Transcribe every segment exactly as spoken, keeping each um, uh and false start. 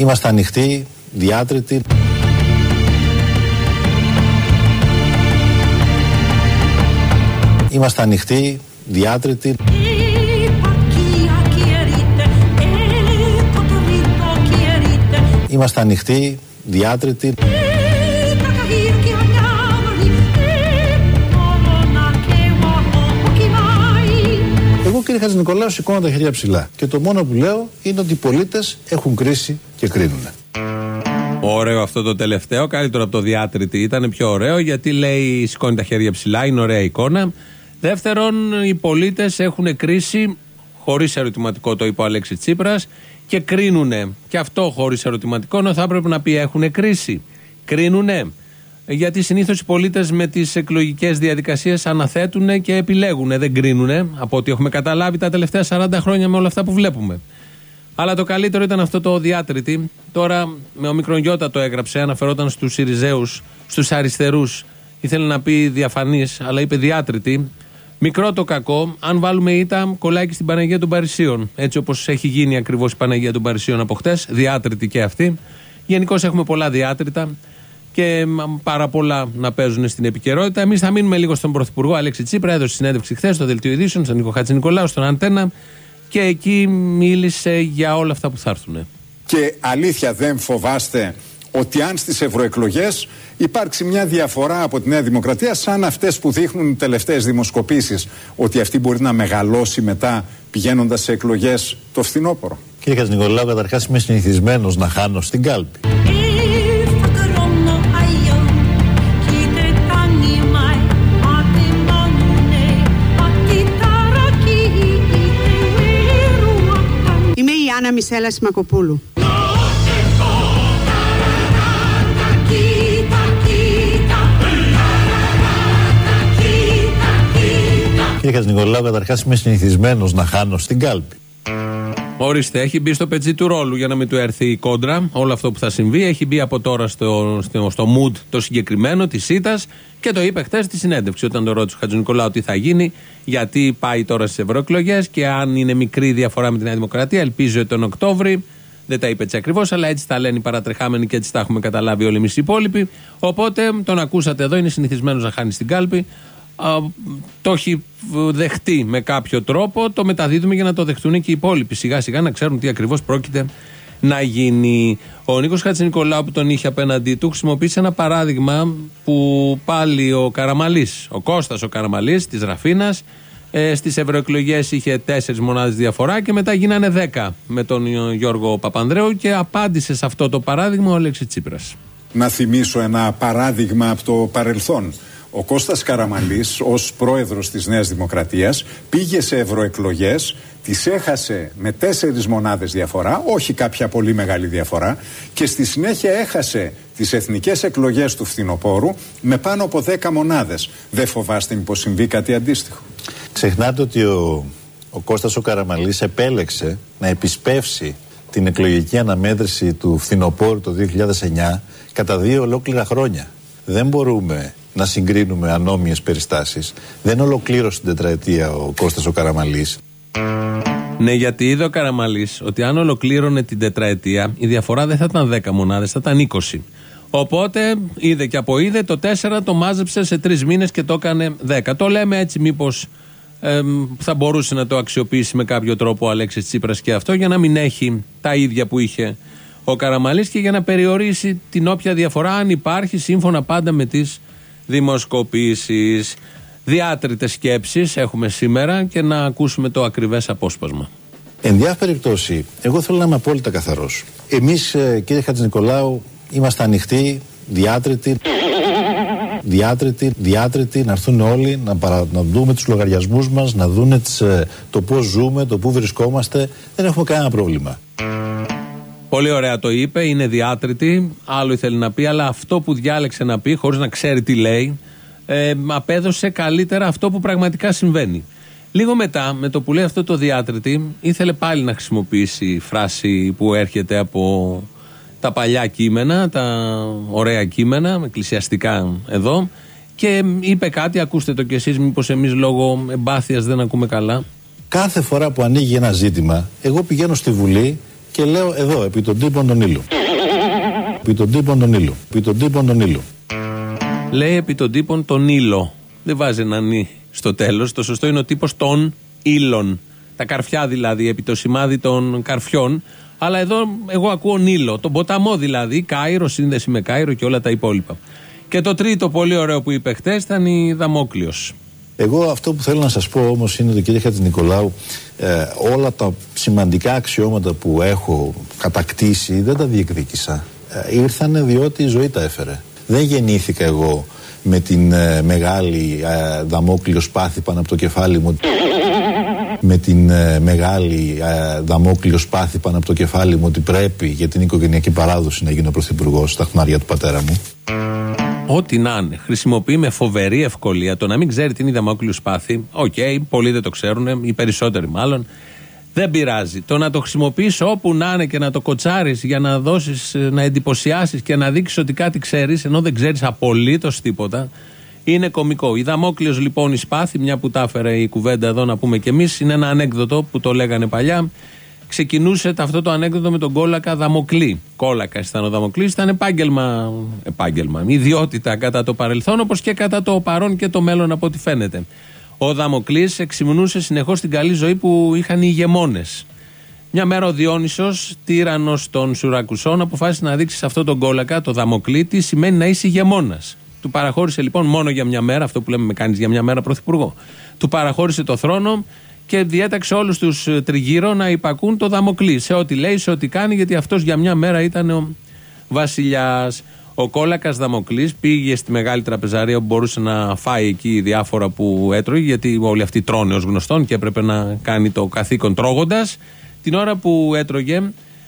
Είμαστε ανοιχτοί, διάτρητοι. Είμαστε ανοιχτοί, διάτρητοι. Είμαστε ανοιχτοί, διάτρητοι. Εγώ, κύριε Χατζηνικολάου, σηκώνω τα χέρια ψηλά. Και το μόνο που λέω είναι ότι οι πολίτες έχουν κρίση και κρίνουν. Ωραίο αυτό το τελευταίο, καλύτερο από το διάτρητη. Ήταν πιο ωραίο γιατί λέει σηκώνει τα χέρια ψηλά, είναι ωραία εικόνα. Δεύτερον, οι πολίτες έχουν κρίση, χωρίς ερωτηματικό το είπε ο Αλέξης Τσίπρας, και κρίνουνε. Και αυτό χωρίς ερωτηματικό, ενώ θα έπρεπε να πει έχουν κρίση. Κρίνουνε. Γιατί συνήθως οι πολίτες με τις εκλογικές διαδικασίες αναθέτουν και επιλέγουν, δεν κρίνουνε, από ό,τι έχουμε καταλάβει τα τελευταία σαράντα χρόνια με όλα αυτά που βλέπουμε. Αλλά το καλύτερο ήταν αυτό το διάτρητη. Τώρα με ομικρον γιώτα το έγραψε, αναφερόταν στους Συριζέους, στους αριστερούς. Ήθελε να πει διαφανής, αλλά είπε διάτρητη. Μικρό το κακό, αν βάλουμε ήττα, κολλάει και στην Παναγία των Παρισίων. Έτσι όπως έχει γίνει ακριβώς η Παναγία των Παρισίων από χτες, διάτρητη και αυτή. Γενικώς έχουμε πολλά διάτρητα και πάρα πολλά να παίζουν στην επικαιρότητα. Εμείς θα μείνουμε λίγο στον Πρωθυπουργό Αλέξη Τσίπρα. Έδωσε συνέντευξη χθες στο Δελτίο Ειδήσεων, στον Νίκο Χατζηνικολάου, στον Αντένα, και εκεί μίλησε για όλα αυτά που θα έρθουν. Και αλήθεια, δεν φοβάστε ότι αν στις ευρωεκλογές υπάρξει μια διαφορά από τη Νέα Δημοκρατία, σαν αυτές που δείχνουν οι τελευταίες δημοσκοπήσεις, ότι αυτή μπορεί να μεγαλώσει μετά πηγαίνοντας σε εκλογές το φθινόπωρο? Κύριε Χατζηνικολάου, καταρχάς είμαι συνηθισμένος να χάνω στην κάλπη. Είμαι η Άννα Μισέλα Σιμακοπούλου. Κύριε Χατζηνικολάου, καταρχάς είμαι συνηθισμένος να χάνω στην κάλπη. Ορίστε, έχει μπει στο πετσί του ρόλου για να μην του έρθει η κόντρα. Όλο αυτό που θα συμβεί έχει μπει από τώρα στο, στο, στο mood το συγκεκριμένο της ΣΥΤΑΣ και το είπε χτες στη συνέντευξη. Όταν το ρώτησε ο Χατζηνικολάου τι θα γίνει, γιατί πάει τώρα στις ευρωεκλογές και αν είναι μικρή διαφορά με τη Νέα Δημοκρατία, ελπίζει ότι τον Οκτώβρη. Δεν τα είπε έτσι ακριβώς, αλλά έτσι τα λένε οι παρατρεχάμενοι και έτσι τα έχουμε καταλάβει όλοι εμείς οι υπόλοιποι. Οπότε τον ακούσατε εδώ, είναι συνηθισμένος να χάνει στην κάλπη. Uh, το έχει δεχτεί με κάποιο τρόπο, το μεταδίδουμε για να το δεχτούν και οι υπόλοιποι σιγά σιγά να ξέρουν τι ακριβώς πρόκειται να γίνει. Ο Νίκος Χατζηνικολάου που τον είχε απέναντί του χρησιμοποίησε ένα παράδειγμα που πάλι ο Καραμαλής, ο Κώστας ο Καραμαλής της Ραφίνας, ε, στις ευρωεκλογές είχε τέσσερις μονάδες διαφορά και μετά γίνανε δέκα με τον Γιώργο Παπανδρέου και απάντησε σε αυτό το παράδειγμα ο Αλέξης Τσίπρας. Να θυμίσω ένα παράδειγμα από το παρελθόν. Ο Κώστας Καραμαλής ως πρόεδρος της Νέας Δημοκρατίας πήγε σε ευρωεκλογές, τις έχασε με τέσσερις μονάδες διαφορά, όχι κάποια πολύ μεγάλη διαφορά, και στη συνέχεια έχασε τις εθνικές εκλογές του φθινοπόρου με πάνω από δέκα μονάδες. Δεν φοβάστε μήπως συμβεί κάτι αντίστοιχο? Ξεχνάτε ότι ο, ο Κώστας ο Καραμαλής επέλεξε να επισπεύσει την εκλογική αναμέτρηση του φθινοπόρου το δύο χιλιάδες εννιά κατά δύο ολόκληρα χρόνια. Δεν μπορούμε να συγκρίνουμε ανόμοιες περιστάσεις. Δεν ολοκλήρωσε την τετραετία ο Κώστας ο Καραμαλής. Ναι, γιατί είδε ο Καραμαλής ότι αν ολοκλήρωνε την τετραετία η διαφορά δεν θα ήταν δέκα μονάδες, θα ήταν είκοσι. Οπότε είδε και από είδε το τέσσερα το μάζεψε σε τρεις μήνες και το έκανε δέκα. Το λέμε έτσι μήπως ε, θα μπορούσε να το αξιοποιήσει με κάποιο τρόπο ο Αλέξης Τσίπρας και αυτό, για να μην έχει τα ίδια που είχε ο Καραμαλής και για να περιορίσει την όποια διαφορά, αν υπάρχει, σύμφωνα πάντα με τις δημοσκοπήσεις. Διάτριτες σκέψεις έχουμε σήμερα και να ακούσουμε το ακριβές απόσπασμα. Εν διάφορη περιπτώσει, εγώ θέλω να είμαι απόλυτα καθαρός. Εμείς, κύριε Χατζηνικολάου, είμαστε ανοιχτοί, διάτριτοι, διάτριτοι, διάτριτοι, να έρθουν όλοι να, παρα, να δούμε τους λογαριασμούς μας, να δουν τις, το πώς ζούμε, το πού βρισκόμαστε. Δεν έχουμε κανένα πρόβλημα. Πολύ ωραία το είπε, είναι διάτρητη, άλλο ήθελε να πει, αλλά αυτό που διάλεξε να πει, χωρίς να ξέρει τι λέει, ε, απέδωσε καλύτερα αυτό που πραγματικά συμβαίνει. Λίγο μετά, με το που λέει αυτό το διάτρητη, ήθελε πάλι να χρησιμοποιήσει φράση που έρχεται από τα παλιά κείμενα, τα ωραία κείμενα, εκκλησιαστικά εδώ, και είπε κάτι, ακούστε το κι εσείς, μήπως εμείς λόγω εμπάθειας δεν ακούμε καλά. Κάθε φορά που ανοίγει ένα ζήτημα, εγώ πηγαίνω στη Βουλή και λέω εδώ, επί των τύπων των ήλου. Επί των τύπων των ήλου. Επί των τύπων των ήλου. Λέει επί των τύπων των ήλο. Δεν βάζει ένα νι στο τέλος. Το σωστό είναι ο τύπος των ήλων. Τα καρφιά δηλαδή, επί το σημάδι των καρφιών. Αλλά εδώ εγώ ακούω Νείλο. Τον ποταμό δηλαδή, Κάιρο, σύνδεση με Κάιρο και όλα τα υπόλοιπα. Και το τρίτο πολύ ωραίο που είπε χτες ήταν η Δαμόκλειος. Εγώ αυτό που θέλω να σας πω όμως είναι ότι, κύριε Χατζηνικολάου, ε, όλα τα σημαντικά αξιώματα που έχω κατακτήσει δεν τα διεκδίκησα. Ε, ήρθανε διότι η ζωή τα έφερε. Δεν γεννήθηκα εγώ με την ε, μεγάλη ε, Δαμόκλειο σπάθη πάνω από το κεφάλι μου. Με την ε, μεγάλη ε, Δαμόκλειο σπάθη πάνω από το κεφάλι μου ότι πρέπει για την οικογενειακή παράδοση να γίνω πρωθυπουργός στα χνάρια του πατέρα μου. Ό,τι να είναι. Χρησιμοποιεί με φοβερή ευκολία το να μην ξέρει τι είναι η Δαμόκλειο σπάθη. Οκ, okay, πολλοί δεν το ξέρουν, οι περισσότεροι μάλλον. Δεν πειράζει. Το να το χρησιμοποιείς όπου να είναι και να το κοτσάρεις για να δώσεις, να εντυπωσιάσεις και να δείξεις ότι κάτι ξέρεις, ενώ δεν ξέρεις απολύτως τίποτα, είναι κωμικό. Η Δαμόκλειος λοιπόν η σπάθη, μια που τα έφερε η κουβέντα εδώ να πούμε κι εμείς, είναι ένα ανέκδοτο που το λέγανε παλιά. Ξεκινούσε αυτό το ανέκδοτο με τον κόλακα Δαμοκλή. Κόλακα ήταν ο Δαμοκλής, ήταν επάγγελμα, επάγγελμα, ιδιότητα κατά το παρελθόν, όπως και κατά το παρόν και το μέλλον από ό,τι φαίνεται. Ο Δαμοκλής εξυμνούσε συνεχώς την καλή ζωή που είχαν οι ηγεμόνες. Μια μέρα ο Διόνυσος, τύραννος των Σουρακουσών, αποφάσισε να δείξει σε αυτόν τον κόλακα, το Δαμοκλή, τι σημαίνει να είσαι ηγεμόνας. Του παραχώρησε λοιπόν μόνο για μια μέρα, αυτό που λέμε με κάνεις για μια μέρα πρωθυπουργό. Του παραχώρησε το θρόνο και διέταξε όλους τους τριγύρω να υπακούν το Δαμοκλή σε ό,τι λέει, σε ό,τι κάνει, γιατί αυτός για μια μέρα ήταν ο βασιλιάς. Ο κόλακας Δαμοκλής πήγε στη μεγάλη τραπεζαρία που μπορούσε να φάει εκεί διάφορα που έτρωγε, γιατί όλοι αυτοί τρώνε ως γνωστόν και έπρεπε να κάνει το καθήκον τρώγοντας. Την ώρα που έτρωγε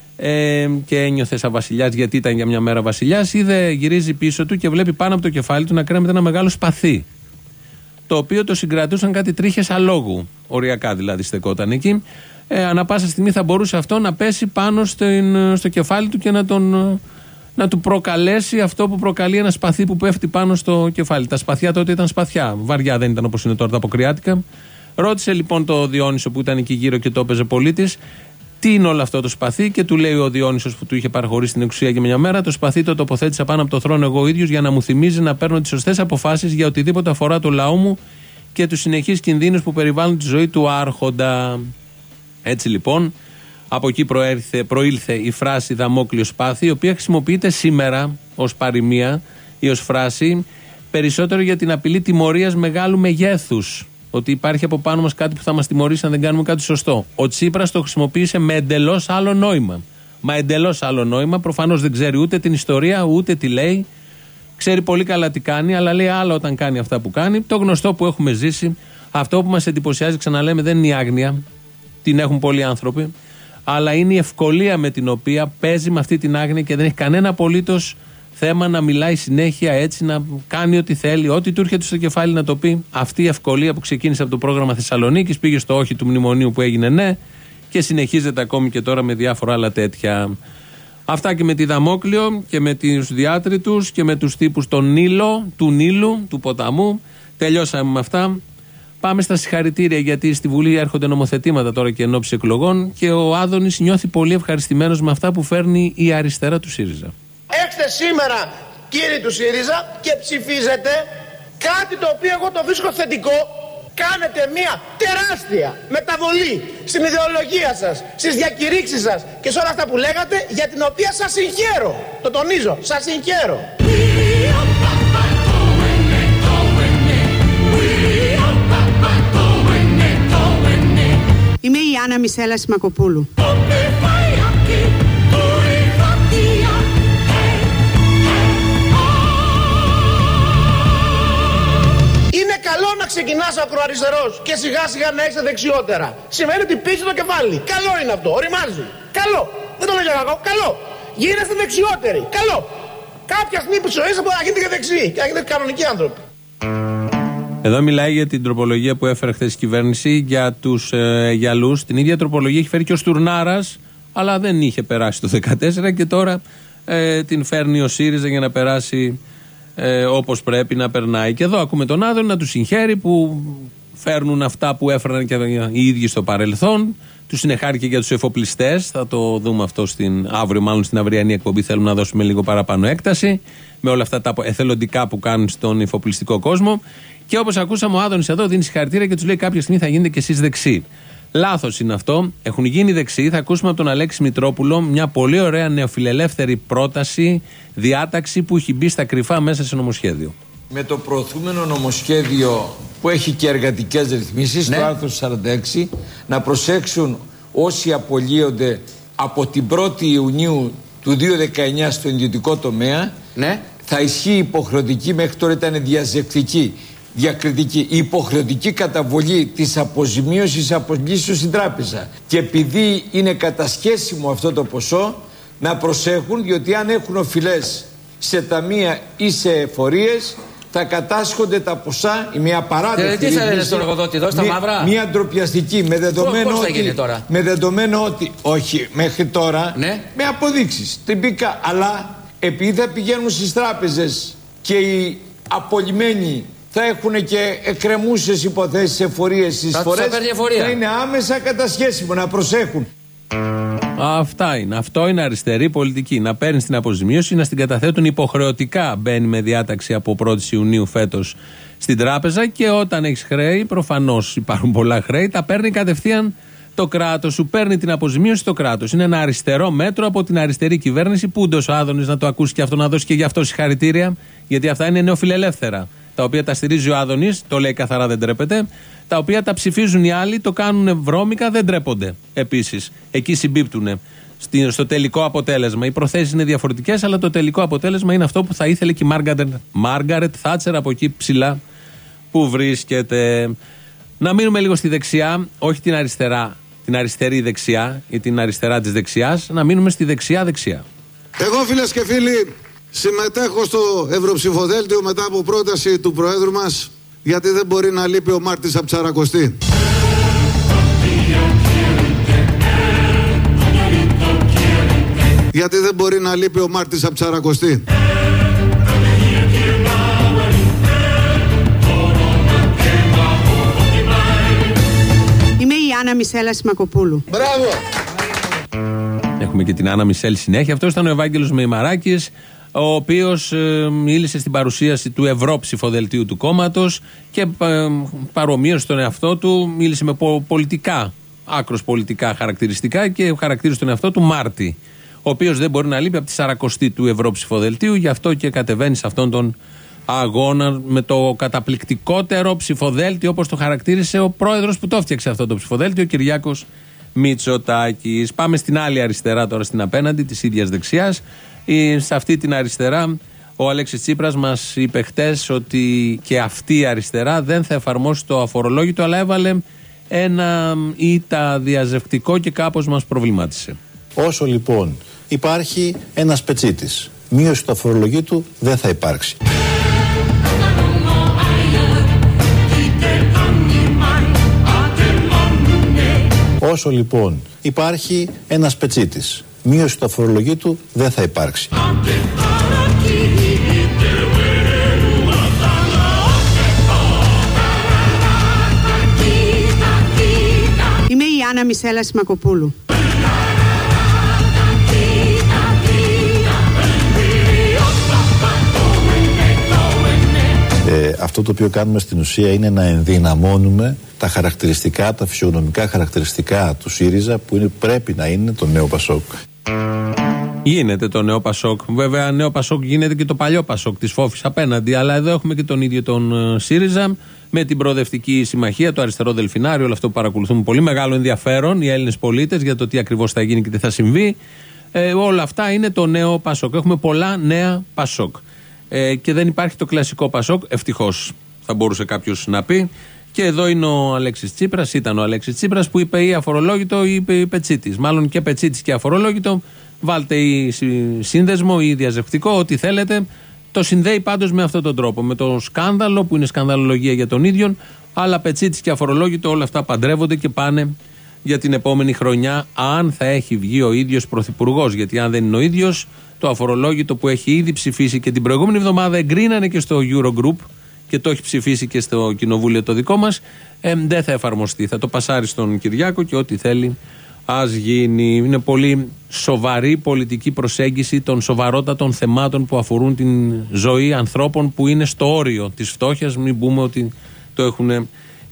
ε, και ένιωθε σαν βασιλιάς, γιατί ήταν για μια μέρα βασιλιάς, είδε, γυρίζει πίσω του και βλέπει πάνω από το κεφάλι του να κρέμεται ένα μεγάλο σπαθί, το οποίο το συγκρατούσαν κάτι τρίχες αλόγου, οριακά δηλαδή στεκόταν εκεί. Ε, ανά πάσα στιγμή θα μπορούσε αυτό να πέσει πάνω στην, στο κεφάλι του και να, τον, να του προκαλέσει αυτό που προκαλεί ένα σπαθί που πέφτει πάνω στο κεφάλι. Τα σπαθιά τότε ήταν σπαθιά, βαριά δεν ήταν όπως είναι τώρα τα αποκριάτικα. Ρώτησε λοιπόν το Διόνυσο που ήταν εκεί γύρω και το έπαιζε πολίτης, τι είναι όλο αυτό το σπαθί, και του λέει ο Διόνυσος που του είχε παραχωρήσει την εξουσία για μια μέρα: το σπαθί το τοποθέτησα πάνω από το θρόνο εγώ ίδιος για να μου θυμίζει να παίρνω τις σωστές αποφάσεις για οτιδήποτε αφορά το λαό μου και τους συνεχείς κινδύνους που περιβάλλουν τη ζωή του άρχοντα. Έτσι λοιπόν, από εκεί προήλθε, προήλθε η φράση Δαμόκλειο σπάθη, η οποία χρησιμοποιείται σήμερα ως παροιμία ή ως φράση περισσότερο για την απειλή τιμωρίας μεγάλου μεγέθους. Ότι υπάρχει από πάνω μας κάτι που θα μας τιμωρήσει αν δεν κάνουμε κάτι σωστό. Ο Τσίπρας το χρησιμοποίησε με εντελώς άλλο νόημα. Μα εντελώς άλλο νόημα. Προφανώς δεν ξέρει ούτε την ιστορία, ούτε τι λέει. Ξέρει πολύ καλά τι κάνει, αλλά λέει άλλα όταν κάνει αυτά που κάνει. Το γνωστό που έχουμε ζήσει, αυτό που μας εντυπωσιάζει, ξαναλέμε, δεν είναι η άγνοια. Την έχουν πολλοί άνθρωποι. Αλλά είναι η ευκολία με την οποία παίζει με αυτή την άγνοια και δεν έχει κανένα απολύτως θέμα να μιλάει συνέχεια έτσι, να κάνει ό,τι θέλει, ό,τι του έρχεται στο κεφάλι να το πει. Αυτή η ευκολία που ξεκίνησε από το πρόγραμμα Θεσσαλονίκης, πήγε στο όχι του μνημονίου που έγινε ναι και συνεχίζεται ακόμη και τώρα με διάφορα άλλα τέτοια. Αυτά και με τη Δαμόκλειο και με τους διάτριτους και με τους τύπους των Νείλο, του Νείλου, του ποταμού. Τελειώσαμε με αυτά. Πάμε στα συγχαρητήρια, γιατί στη Βουλή έρχονται νομοθετήματα τώρα και ενόψει εκλογών και ο Άδωνης νιώθει πολύ ευχαριστημένος με αυτά που φέρνει η αριστερά του ΣΥΡΙΖΑ. Έχετε σήμερα, κύριοι του ΣΥΡΙΖΑ, και ψηφίζετε κάτι το οποίο εγώ το βρίσκω θετικό. Κάνετε μια τεράστια μεταβολή στην ιδεολογία σας, στις διακηρύξεις σας και σε όλα αυτά που λέγατε, για την οποία σας συγχαίρω. Το τονίζω, σας συγχαίρω. Είμαι η Άννα Μισέλα Σιμακοπούλου. Είναι καλό να ξεκινάς ακροαριστερός και σιγά σιγά να έχεις δεξιότερα. Σημαίνει ότι πίσω το κεφάλι. Καλό είναι αυτό, οριμάζει. Καλό. Δεν το λέω για κακό. Καλό. Γίνεστε δεξιότεροι. Καλό. Κάποια στιγμή που ζωής μπορεί να γίνετε και δεξιοί και να γίνετε κανονικοί άνθρωποι. Εδώ μιλάει για την τροπολογία που έφερε χθες η κυβέρνηση για τους ε, γυαλούς. Την ίδια τροπολογία έχει φέρει και ο Στουρνάρας, αλλά δεν είχε περάσει το δεκατέσσερα και τώρα ε, την φέρνει ο ΣΥΡΙΖΑ για να περάσει ε, όπως πρέπει να περνάει. Και εδώ ακούμε τον Άδωνη να του συγχαίρει που φέρνουν αυτά που έφεραν και οι ίδιοι στο παρελθόν, Του συνεχάρηκε για τους εφοπλιστές. Θα το δούμε αυτό στην, αύριο, μάλλον στην αυριανή εκπομπή. Θέλουμε να δώσουμε λίγο παραπάνω έκταση με όλα αυτά τα εθελοντικά που κάνουν στον εφοπλιστικό κόσμο. Και όπως ακούσαμε, ο Άδωνης εδώ δίνει συγχαρητήρια και τους λέει: κάποια στιγμή θα γίνετε κι εσείς δεξιοί. Λάθος είναι αυτό. Έχουν γίνει δεξιοί. Θα ακούσουμε από τον Αλέξη Μητρόπουλο μια πολύ ωραία νεοφιλελεύθερη πρόταση, διάταξη που έχει μπει στα κρυφά μέσα σε νομοσχέδιο. Με το προωθούμενο νομοσχέδιο που έχει και εργατικές ρυθμίσεις, ναι, το άρθρο σαράντα έξι, να προσέξουν όσοι απολύονται από την πρώτη Ιουνίου του δύο χιλιάδες δεκαεννιά στο ιδιωτικό τομέα, ναι, θα ισχύει υποχρεωτική, μέχρι τώρα ήταν διαζεκτική, διακριτική, η υποχρεωτική καταβολή της αποζημίωσης απολύσεως στην τράπεζα. Και επειδή είναι κατασχέσιμο αυτό το ποσό, να προσέχουν, διότι αν έχουν οφειλές σε ταμεία ή σε εφορίες, θα κατάσχονται τα ποσά, η μια παράδεκτη. Τι θα λένε στον εργοδότη εδώ, στα μια, μαύρα. Μια ντροπιαστική, με δεδομένο Πώς θα ότι. γίνει τώρα? Με δεδομένο ότι. Όχι, μέχρι τώρα. Ναι. Με αποδείξεις. Τυπικά. Αλλά επειδή θα πηγαίνουν στις τράπεζες και οι απολυμμένοι θα έχουν και εκκρεμούσες υποθέσεις, εφορίες, εισφορές, θα είναι άμεσα κατασχέσιμο. Να προσέχουν. Αυτά είναι. Αυτό είναι αριστερή πολιτική. Να παίρνει την αποζημίωση, να στην καταθέτουν υποχρεωτικά. Μπαίνει με διάταξη από πρώτη Ιουνίου φέτος στην τράπεζα και όταν έχει χρέη, προφανώς υπάρχουν πολλά χρέη, τα παίρνει κατευθείαν το κράτος. Σου παίρνει την αποζημίωση το κράτος. Είναι ένα αριστερό μέτρο από την αριστερή κυβέρνηση που ούντως ο Άδωνης να το ακούσει και αυτό, να δώσει και γι' αυτό συγχαρητήρια, γιατί αυτά είναι νεοφιλελεύθερα. Τα οποία τα στηρίζει ο Άδωνης, το λέει καθαρά, δεν τρέπεται. Τα οποία τα ψηφίζουν οι άλλοι, το κάνουν βρώμικα, δεν τρέπονται. Επίσης, εκεί συμπίπτουν στο τελικό αποτέλεσμα. Οι προθέσεις είναι διαφορετικές, αλλά το τελικό αποτέλεσμα είναι αυτό που θα ήθελε και η Μάργαρετ Θάτσερ από εκεί ψηλά που βρίσκεται. Να μείνουμε λίγο στη δεξιά, όχι την αριστερά, την αριστερή δεξιά ή την αριστερά της δεξιάς, να μείνουμε στη δεξιά-δεξιά. Εγώ, φίλες και φίλοι, συμμετέχω στο Ευρωψηφοδέλτιο μετά από πρόταση του Προέδρου μας, γιατί δεν μπορεί να λείπει ο Μάρτης από Τσαρακοστή. Γιατί δεν μπορεί να λείπει ο Μάρτης από Τσαρακοστή. Είμαι η Άννα Μισέλα Σιμακοπούλου. Μπράβο! Έχουμε και την Άννα Μισελ συνέχεια. Αυτό ήταν ο Ευάγγελος Μεϊμαράκης, ο οποίος ε, μίλησε στην παρουσίαση του Ευρώψηφοδελτίου του κόμματος και ε, παρομοίωσε τον εαυτό του, μίλησε με πολιτικά, άκρος πολιτικά χαρακτηριστικά και χαρακτήρισε τον εαυτό του Μάρτη, ο οποίος δεν μπορεί να λείπει από τη σαρακοστή του Ευρώψηφοδελτίου, γι' αυτό και κατεβαίνει σε αυτόν τον αγώνα με το καταπληκτικότερο ψηφοδέλτιο, όπως το χαρακτήρισε ο πρόεδρος που το έφτιαξε αυτό το ψηφοδέλτιο, ο Κυριάκος Μητσοτάκης. Πάμε στην άλλη αριστερά τώρα, στην απέναντι της ίδιας δεξιάς. Σε αυτή την αριστερά ο Αλέξης Τσίπρας μας είπε χτες ότι και αυτή η αριστερά δεν θα εφαρμόσει το αφορολόγητο, αλλά έβαλε ένα ήττα διαζευτικό και κάπως μας προβλημάτισε. Όσο λοιπόν υπάρχει ένας πετσίτης, μείωση του αφορολογήτου δεν θα υπάρξει. Όσο λοιπόν υπάρχει ένας πετσίτης, μείωση του αφορολογήτου δεν θα υπάρξει. Είμαι η Άννα Μισέλα Σιμακοπούλου. Ε, αυτό το οποίο κάνουμε στην ουσία είναι να ενδυναμώνουμε τα χαρακτηριστικά, τα φυσιογνωμικά χαρακτηριστικά του ΣΥΡΙΖΑ που είναι, πρέπει να είναι το νέο Πασόκ. Γίνεται το νέο Πασόκ. Βέβαια, νέο Πασόκ γίνεται και το παλιό Πασόκ της Φόφης απέναντι. Αλλά εδώ έχουμε και τον ίδιο τον ΣΥΡΙΖΑ με την Προοδευτική Συμμαχία, το αριστερό Δελφινάριο, όλο αυτό που παρακολουθούμε πολύ μεγάλο ενδιαφέρον οι Έλληνες πολίτες για το τι ακριβώς θα γίνει και τι θα συμβεί. Ε, όλα αυτά είναι το νέο Πασόκ. Έχουμε πολλά νέα Πασόκ. Ε, και δεν υπάρχει το κλασικό Πασόκ, ευτυχώς θα μπορούσε κάποιος να πει. Και εδώ είναι ο Αλέξης Τσίπρας, ήταν ο Αλέξης Τσίπρας που είπε ή αφορολόγητο ή είπε πετσίτης. Μάλλον και πετσίτης και αφορολόγητο. Βάλτε ή σύνδεσμο ή διαζευτικό, ό,τι θέλετε. Το συνδέει πάντως με αυτόν τον τρόπο. Με το σκάνδαλο που είναι σκανδαλολογία για τον ίδιον. Αλλά πετσίτης και αφορολόγητο όλα αυτά παντρεύονται και πάνε για την επόμενη χρονιά. Αν θα έχει βγει ο ίδιος πρωθυπουργός. Γιατί αν δεν είναι ο ίδιος, το αφορολόγητο που έχει ήδη ψηφίσει και την προηγούμενη εβδομάδα εγκρίνανε και στο Eurogroup και το έχει ψηφίσει και στο κοινοβούλιο το δικό μας, ε, δεν θα εφαρμοστεί. Θα το πασάρει στον Κυριάκο και ό,τι θέλει ας γίνει. Είναι πολύ σοβαρή πολιτική προσέγγιση των σοβαρότατων θεμάτων που αφορούν την ζωή ανθρώπων που είναι στο όριο της φτώχειας. Μην πούμε ότι το έχουν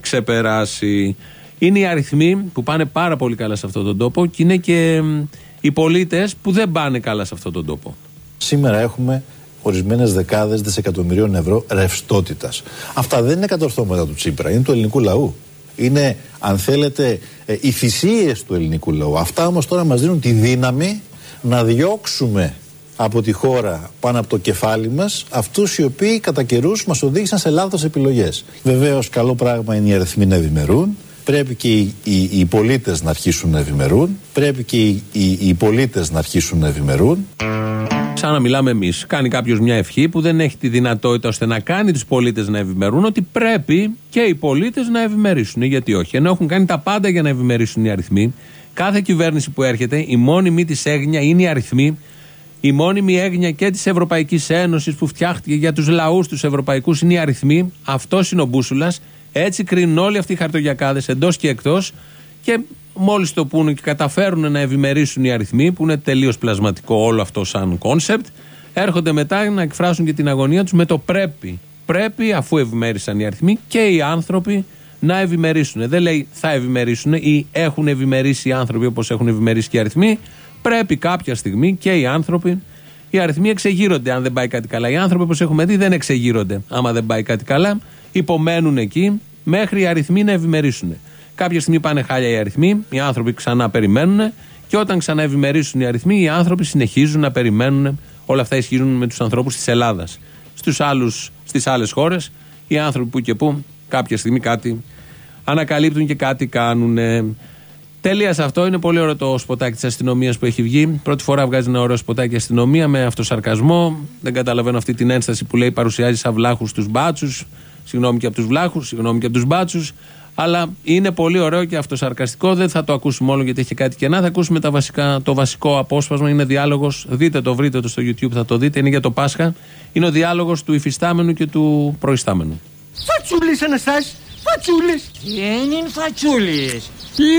ξεπεράσει. Είναι οι αριθμοί που πάνε πάρα πολύ καλά σε αυτόν τον τόπο και είναι και οι πολίτες που δεν πάνε καλά σε αυτόν τον τόπο. Σήμερα έχουμε ορισμένες δεκάδες δισεκατομμυρίων ευρώ ρευστότητας. Αυτά δεν είναι κατορθώματα του Τσίπρα, είναι του ελληνικού λαού. Είναι, αν θέλετε, οι θυσίες του ελληνικού λαού. Αυτά όμως τώρα μας δίνουν τη δύναμη να διώξουμε από τη χώρα πάνω από το κεφάλι μας αυτούς οι οποίοι κατά καιρούς μας οδήγησαν σε λάθος επιλογές. Βεβαίως, καλό πράγμα είναι οι αριθμοί να ευημερούν. Πρέπει και οι, οι, οι πολίτες να αρχίσουν να ευημερούν. Πρέπει και οι, οι, οι πολίτες να αρχίσουν να ευημερούν. Σαν να μιλάμε εμείς. Κάνει κάποιος μια ευχή που δεν έχει τη δυνατότητα ώστε να κάνει τους πολίτες να ευημερούν, ότι πρέπει και οι πολίτες να ευημερήσουν. Γιατί όχι. Ενώ έχουν κάνει τα πάντα για να ευημερήσουν οι αριθμοί. Κάθε κυβέρνηση που έρχεται, η μόνιμη της έγνοια είναι οι αριθμοί. Η μόνιμη έγνοια και της Ευρωπαϊκής Ένωσης που φτιάχτηκε για τους λαούς τους ευρωπαϊκούς είναι οι αριθμοί. Αυτός είναι ο μπούσουλας. Έτσι κρίνουν όλοι αυτοί οι χαρτογιακάδες εντός και εκτός. Και μόλις το πούνε και καταφέρουν να ευημερήσουν οι αριθμοί, που είναι τελείως πλασματικό όλο αυτό σαν κόνσεπτ, έρχονται μετά να εκφράσουν και την αγωνία τους με το πρέπει. Πρέπει, αφού ευημέρισαν οι αριθμοί, και οι άνθρωποι να ευημερήσουν. Δεν λέει θα ευημερήσουν ή έχουν ευημερήσει οι άνθρωποι όπως έχουν ευημερήσει και οι αριθμοί. Πρέπει κάποια στιγμή και οι άνθρωποι, οι αριθμοί εξεγείρονται αν δεν πάει κάτι καλά. Οι άνθρωποι, όπως έχουμε δει, δεν εξεγείρονται άμα δεν πάει κάτι καλά. Υπομένουν εκεί μέχρι οι αριθμοί να ευημερήσουν. Κάποια στιγμή πάνε χάλια οι αριθμοί, οι άνθρωποι ξανά περιμένουν και όταν ξανά ευημερήσουν οι αριθμοί, οι άνθρωποι συνεχίζουν να περιμένουν. Όλα αυτά ισχύουν με τους ανθρώπους της Ελλάδας. Στους άλλους, στις άλλες χώρες, οι άνθρωποι που και που κάποια στιγμή κάτι ανακαλύπτουν και κάτι κάνουν. Τέλεια σε αυτό. Είναι πολύ ωραίο το σποτάκι της αστυνομίας που έχει βγει. Πρώτη φορά βγάζει ένα ωραίο σποτάκι η αστυνομία με αυτοσαρκασμό. Δεν καταλαβαίνω αυτή την ένσταση που λέει παρουσιάζει σαν βλάχους τους μπάτσους. Συγγνώμη και από τους βλάχους, συγγνώμη και από τους μπάτσους. Αλλά είναι πολύ ωραίο και αυτοσαρκαστικό. Δεν θα το ακούσουμε όλο γιατί έχει κάτι κενά. Θα ακούσουμε τα βασικά, το βασικό απόσπασμα. Είναι διάλογος. Δείτε το, βρείτε το στο YouTube, θα το δείτε. Είναι για το Πάσχα. Είναι ο διάλογος του υφιστάμενου και του προϊστάμενου. Φατσούλης, Αναστάση. Φατσούλης. Δεν είναι φατσούλης.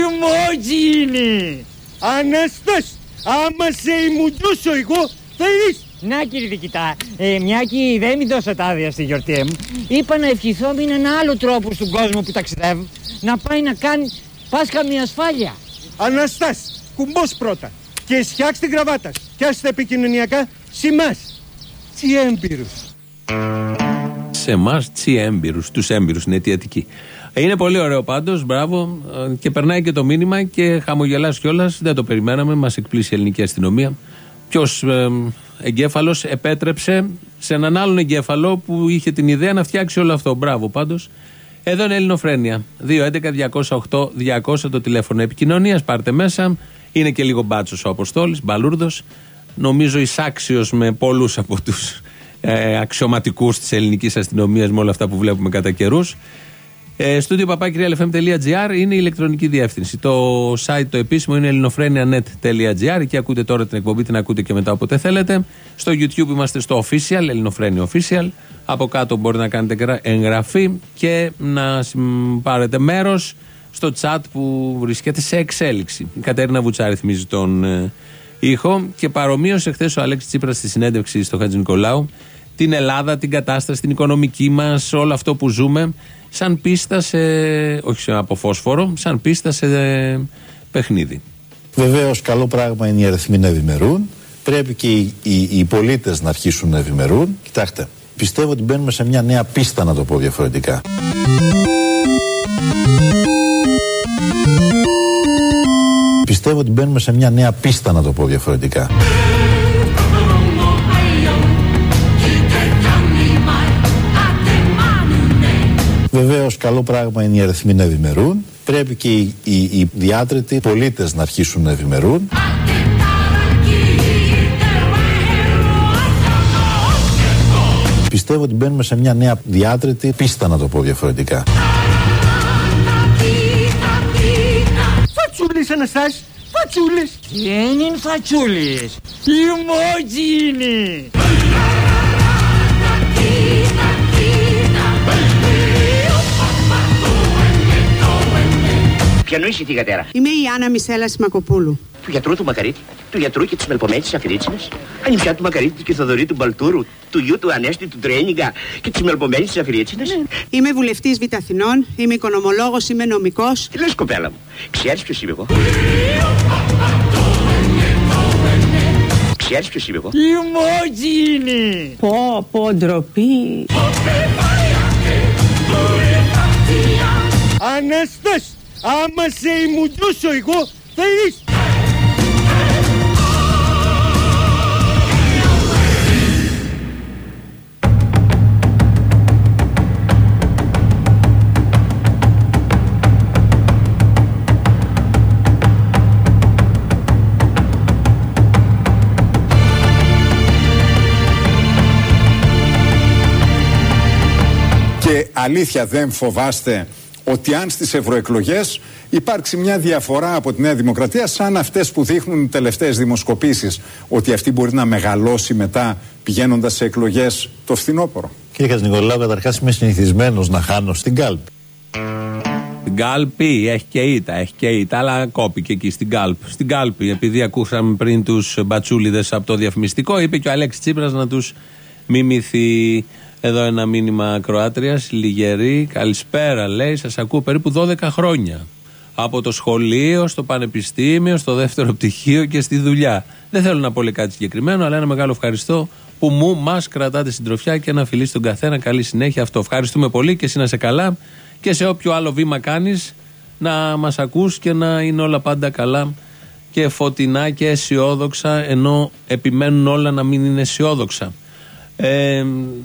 Λιμότζι είναι. Αναστάση, άμα σε ημουντώσω εγώ, θα είσαι. Να κύριε Δικητά, ε, μια και δεν μην δώσατε άδεια στη γιορτή μου, είπα να ευχηθώ με έναν άλλο τρόπο στον κόσμο που ταξιδεύει να πάει να κάνει Πάσχα με ασφάλεια. Αναστάση, κουμπός πρώτα και σιάξ την κραβάτα και άσε τα επικοινωνιακά σημάς. Τι έμπειρους. Σε εμάς τσι έμπειρους, τους έμπειρους είναι αιτιατική. Είναι πολύ ωραίο πάντως, μπράβο, και περνάει και το μήνυμα και χαμογελάς κιόλας. Δεν το περιμέναμε, μας εκπλήσει η ελληνική αστυνομία. Ποιος ε, εγκέφαλος επέτρεψε σε έναν άλλον εγκέφαλο που είχε την ιδέα να φτιάξει όλο αυτό. Μπράβο πάντως. Εδώ είναι Ελληνοφρένεια. δύο έντεκα διακόσια οκτώ διακόσια το τηλέφωνο επικοινωνίας. Πάρτε μέσα. Είναι και λίγο μπάτσος ο Αποστόλης, μπαλούρδος. Νομίζω εισάξιος με πολλούς από τους ε, αξιωματικούς της ελληνικής αστυνομίας με όλα αυτά που βλέπουμε κατά καιρούς. Ε, Studio παπάκι real f m dot g r είναι η ηλεκτρονική διεύθυνση. Το site το επίσημο είναι ελληνοφρένια τελεία net τελεία g r. Εκεί ακούτε τώρα την εκπομπή, την ακούτε και μετά όποτε θέλετε. Στο YouTube είμαστε στο official, Ελληνοφρένια official. Από κάτω μπορείτε να κάνετε εγγραφή και να πάρετε μέρος στο chat που βρίσκεται σε εξέλιξη. Η Κατερίνα Βουτσά ρυθμίζει τον ε, ήχο και παρομοίωσε χθες ο Αλέξης Τσίπρας στη συνέντευξη στο Χατζη Νικολάου την Ελλάδα, την κατάσταση, την οικονομική μας, όλο αυτό που ζούμε, σαν πίστα σε, όχι από φόσφορο, σαν πίστα σε παιχνίδι. Βεβαίως, καλό πράγμα είναι οι αριθμοί να ευημερούν. Πρέπει και οι, οι, οι πολίτες να αρχίσουν να ευημερούν. Κοιτάξτε, πιστεύω ότι μπαίνουμε σε μια νέα πίστα, να το πω διαφορετικά. Πιστεύω ότι μπαίνουμε σε μια νέα πίστα, να το πω διαφορετικά. Βεβαίως, καλό πράγμα είναι οι αριθμοί να ευημερούν. Πρέπει και οι, οι, οι διάτρετοι πολίτες να αρχίσουν να ευημερούν. Πιστεύω ότι μπαίνουμε σε μια νέα διάτρετη πίστα, να το πω διαφορετικά. Φατσούλης, Αναστάση, φατσούλης. Δεν είναι φατσούλης. Λιμότζι είναι. ποιανού είσαι θυγατέρα? Είμαι η Άννα Μισέλα Σιμακοπούλου. Του γιατρού του Μακαρίτη, του γιατρού και της μελπομένης Αφιρίτσινας, ανιψιά του Μακαρίτη και Θοδωρή του Μπαλτούρου, του γιου του Ανέστη του Τρένιγκα και της μελπομένης Αφιρίτσινας. Είμαι βουλευτής Β' Αθηνών, είμαι οικονομολόγος, είμαι νομικός. Τι λες κοπέλα μου, ξέρεις ποιος είμαι εγώ? Ξέρεις ποιος είμαι εγώ? Τι μότσι είναι! Πω, πω, ντροπή. Ανάστας, άμα σε ημουντώσω εγώ, θα είσαι. Και αλήθεια δεν φοβάστε ότι αν στις ευρωεκλογές υπάρξει μια διαφορά από τη Νέα Δημοκρατία σαν αυτές που δείχνουν οι τελευταίες δημοσκοπήσεις, ότι αυτή μπορεί να μεγαλώσει μετά πηγαίνοντας σε εκλογές το φθινόπωρο? Κύριε Χατζηνικολάου, καταρχάς είμαι συνηθισμένος να χάνω στην κάλπη. Στην κάλπη έχει και ήττα, έχει και ήττα, αλλά κόπηκε εκεί στην κάλπη. Στην κάλπη, επειδή ακούσαμε πριν τους μπατσούλιδες από το διαφημιστικό, είπε και ο Αλέξης Τσίπρας να τους μιμηθεί. Εδώ ένα μήνυμα Κροάτριας, Λιγερή, καλησπέρα, λέει, σας ακούω περίπου δώδεκα χρόνια. Από το σχολείο, στο πανεπιστήμιο, στο δεύτερο πτυχίο και στη δουλειά. Δεν θέλω να πω λέει κάτι συγκεκριμένο, αλλά ένα μεγάλο ευχαριστώ που μου μας κρατάτε συντροφιά και ένα φιλί στον καθένα. Καλή συνέχεια αυτό. Ευχαριστούμε πολύ και εσύ να είσαι καλά και σε όποιο άλλο βήμα κάνεις να μας ακούς και να είναι όλα πάντα καλά και φωτεινά και αισιόδοξα, ενώ επιμένουν όλα να μην είναι αισιόδοξα. Ε,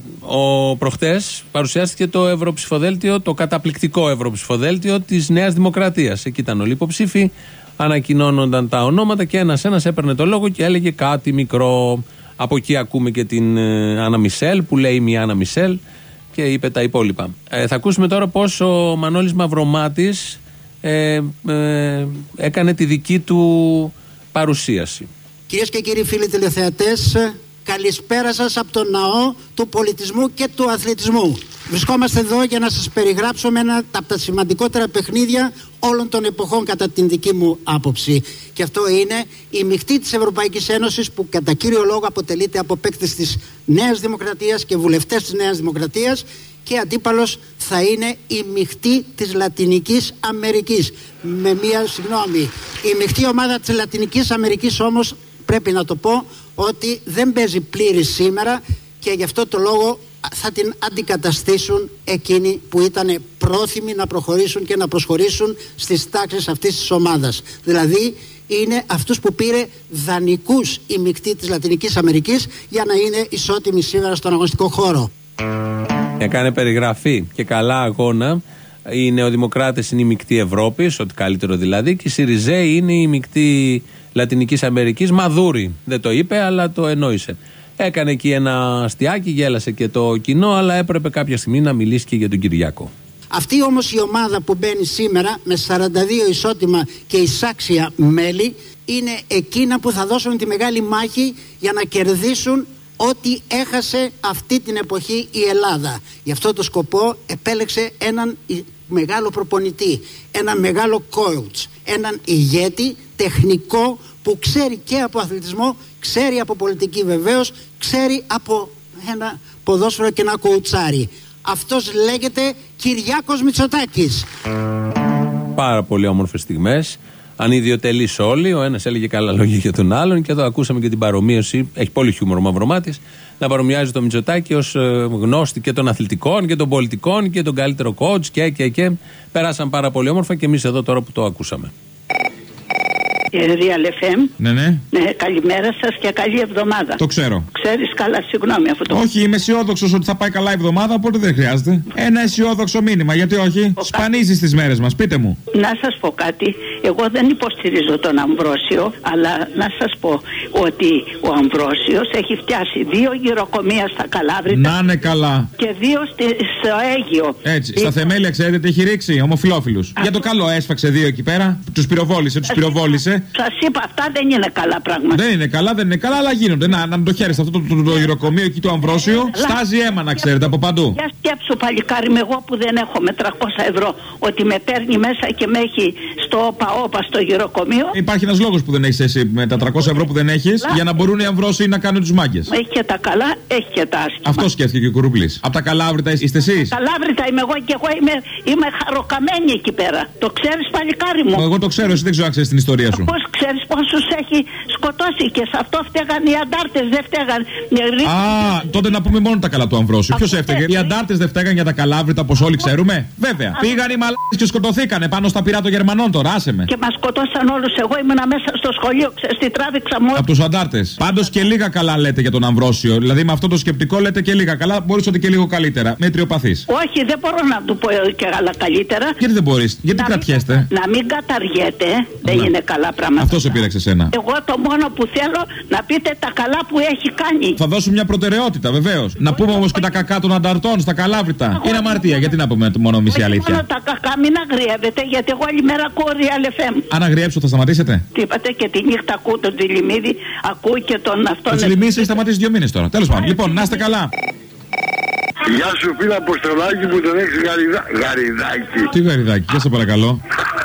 ο προχτές παρουσιάστηκε το ευρωψηφοδέλτιο, το καταπληκτικό ευρωψηφοδέλτιο της Νέας Δημοκρατίας. Εκεί ήταν όλοι οι υποψήφοι, ανακοινώνονταν τα ονόματα και ένας ένας έπαιρνε το λόγο και έλεγε κάτι μικρό. Από εκεί ακούμε και την ε, Άννα Μισελ που λέει μια Άννα Μισελ και είπε τα υπόλοιπα. Ε, θα ακούσουμε τώρα πως ο Μανώλης Μαυρομάτης ε, ε, έκανε τη δική του παρουσίαση. Κυρίες και κύριοι φίλοι τηλεθεατές, καλησπέρα σας από τον ναό του πολιτισμού και του αθλητισμού. Βρισκόμαστε εδώ για να σας περιγράψουμε ένα από τα σημαντικότερα παιχνίδια όλων των εποχών κατά την δική μου άποψη. Και αυτό είναι η μειχτή της Ευρωπαϊκής Ένωσης που κατά κύριο λόγο αποτελείται από παίκτες της Νέας Δημοκρατίας και βουλευτές της Νέας Δημοκρατίας και αντίπαλος θα είναι η μειχτή της Λατινικής Αμερικής. Με μία συγγνώμη, η μειχτή ομάδα της Λατινικής Αμερικής όμως πρέπει να το πω ότι δεν παίζει πλήρη σήμερα και γι' αυτό το λόγο θα την αντικαταστήσουν εκείνοι που ήταν πρόθυμοι να προχωρήσουν και να προσχωρήσουν στις τάξεις αυτής της ομάδας. Δηλαδή είναι αυτούς που πήρε δανεικούς η μεικτή της Λατινικής Αμερικής για να είναι ισότιμοι σήμερα στον αγωνιστικό χώρο. Έκανε περιγραφή και καλά αγώνα. Οι νεοδημοκράτες είναι η μεικτή Ευρώπης, ό,τι καλύτερο δηλαδή, και οι Σιριζέοι είναι η μεικτή Λατινικής Αμερικής. Μαδούρη δεν το είπε, αλλά το εννοήσε. Έκανε εκεί ένα αστιάκι, γέλασε και το κοινό, αλλά έπρεπε κάποια στιγμή να μιλήσει και για τον Κυριάκο. Αυτή όμως η ομάδα που μπαίνει σήμερα με σαράντα δύο ισότιμα και εισάξια μέλη είναι εκείνα που θα δώσουν τη μεγάλη μάχη για να κερδίσουν ό,τι έχασε αυτή την εποχή η Ελλάδα. Γι' αυτό το σκοπό επέλεξε έναν μεγάλο προπονητή, έναν μεγάλο coach, έναν ηγέτη τεχνικό που ξέρει και από αθλητισμό, ξέρει από πολιτική βεβαίως, ξέρει από ένα ποδόσφαιρο και ένα κοουτσάρι. Αυτός λέγεται Κυριάκος Μητσοτάκης. Πάρα πολύ όμορφες στιγμές. Ανιδιοτελείς όλοι. Ο ένας έλεγε καλά λόγια για τον άλλον. Και εδώ ακούσαμε και την παρομοίωση. Έχει πολύ χιούμορ ο Μαυρομάτης. Να παρομοιάζει το Μητσοτάκη ως ε, γνώστη και των αθλητικών και των πολιτικών και τον καλύτερο coach και, και, και. Περάσαν πάρα πολύ όμορφα και εμείς εδώ τώρα που το ακούσαμε. Real εφ εμ. Ναι, ναι. Ναι, καλημέρα σας και καλή εβδομάδα. Το ξέρω. Ξέρεις καλά, συγγνώμη αυτό το. Όχι, είμαι αισιόδοξος ότι θα πάει καλά η εβδομάδα, οπότε δεν χρειάζεται. Ένα αισιόδοξο μήνυμα, γιατί όχι. Ο Σπανίζει στις μέρες μας, πείτε μου. Να σας πω κάτι. Εγώ δεν υποστηρίζω τον Αμβρόσιο, αλλά να σας πω ότι ο Αμβρόσιος έχει φτιάσει δύο γυροκομεία στα Καλάβρητα. Να είναι καλά. Και δύο στη, στο Αίγιο. Έτσι. Στα θεμέλια, ξέρετε τι έχει ρίξει, ομοφυλόφιλους. Για το καλό έσφαξε δύο εκεί πέρα. Τους πυροβόλησε, τους πυροβόλησε. Σας είπα, αυτά δεν είναι καλά πράγματα. Δεν είναι καλά, δεν είναι καλά, αλλά γίνονται. Να, να το χαίρεσαι αυτό το, το, το, το γυροκομείο εκεί του Αμβρόσιο. Στάζει αίμα, να ξέρετε, από παντού. Για σκέψου, παλικάρι, με εγώ που δεν έχω με τριακόσια ευρώ, ότι με παίρνει μέσα και με έχει στο ΠΑΟΠΑ στο γυροκομείο. Υπάρχει ένας λόγος που δεν έχεις εσύ με τα τριακόσια ευρώ που δεν έχεις, για να μπορούν οι αμβρόσιοι να κάνουν τους μάγκες. Έχει και τα καλά, έχει και τα άσχημα. Αυτό σκέφτηκε και ο Κουρουμπλής. Από τα Καλάβρητα είστε εσείς? Καλάβρητα είμαι εγώ και εγώ είμαι, είμαι χαροκαμένη εκεί πέρα. Το ξέρεις, παλικάρι μου? Εγώ το ξέρω, εσύ δεν ξέρω αν ξέρεις την ιστορία σου. Πώς ξέρεις πόσους έχει σκοτώσει και σε αυτό φταίγαν οι αντάρτες, δεν φταίγαν. Α, τότε να πούμε μόνο τα καλά του Αμβρόσιου. Ποιος έφταιγε? Οι αντάρτες δεν φταίγαν για τα Καλάβρητα, όπως όλοι ξέρουμε? Βέβαια. Πήγαν οι μαλάκες και σκοτωθήκανε πάνω στα πυρά των Γερμανών, τώρα άσε με. Και μας σκοτώσαν όλους. Εγώ ήμουνα μέσα στο σχολείο, ξέρεις τι τράβηξα μόνο. Από τους αντάρτες. Πάντως και λίγα καλά λέτε για τον Αμβρόσιο. Δηλαδή με αυτό το σκεπτικό λέτε και λίγα καλά, μπορείς ότι και λίγο καλύτερα. Μετριοπαθής. Όχι, δεν μπορώ να του πω και άλλα καλύτερα. Γιατί δεν μπορείς? Γιατί να κρατιέστε? Μην, να μην καταργέται. Δεν είναι καλά πράγματα. Αυτό σε πείραξε εσένα. Εγώ το μόνο που θέλω να πείτε τα καλά που έχει κάνει. Θα δώσουμε μια προτεραιότητα, βεβαίως. Να πούμε όμως και τα κακά των ανταρτών στα Καλάβρητα. Είναι αμαρτία, γιατί να πούμε μόνο μισή αλήθεια? Μόνο τα κακά, μην αγριεύετε, γιατί εγώ όλη μέρα ακούω Real εφ εμ. Αν αγριέψω, θα σταματήσετε? Τι είπατε, και τη νύχτα ακούω τον Τζιλιμίδη, ακούω και τον αυτόν. Ο Τζιλιμίδης έχει σταματήσει δύο μήνες τώρα. Τέλος πάντων, λοιπόν, να είστε καλά. Γεια σου φίλα Αποστολάκη που τον έχεις γαριδα... γαριδάκι. Τι γαριδάκι, για σε παρακαλώ.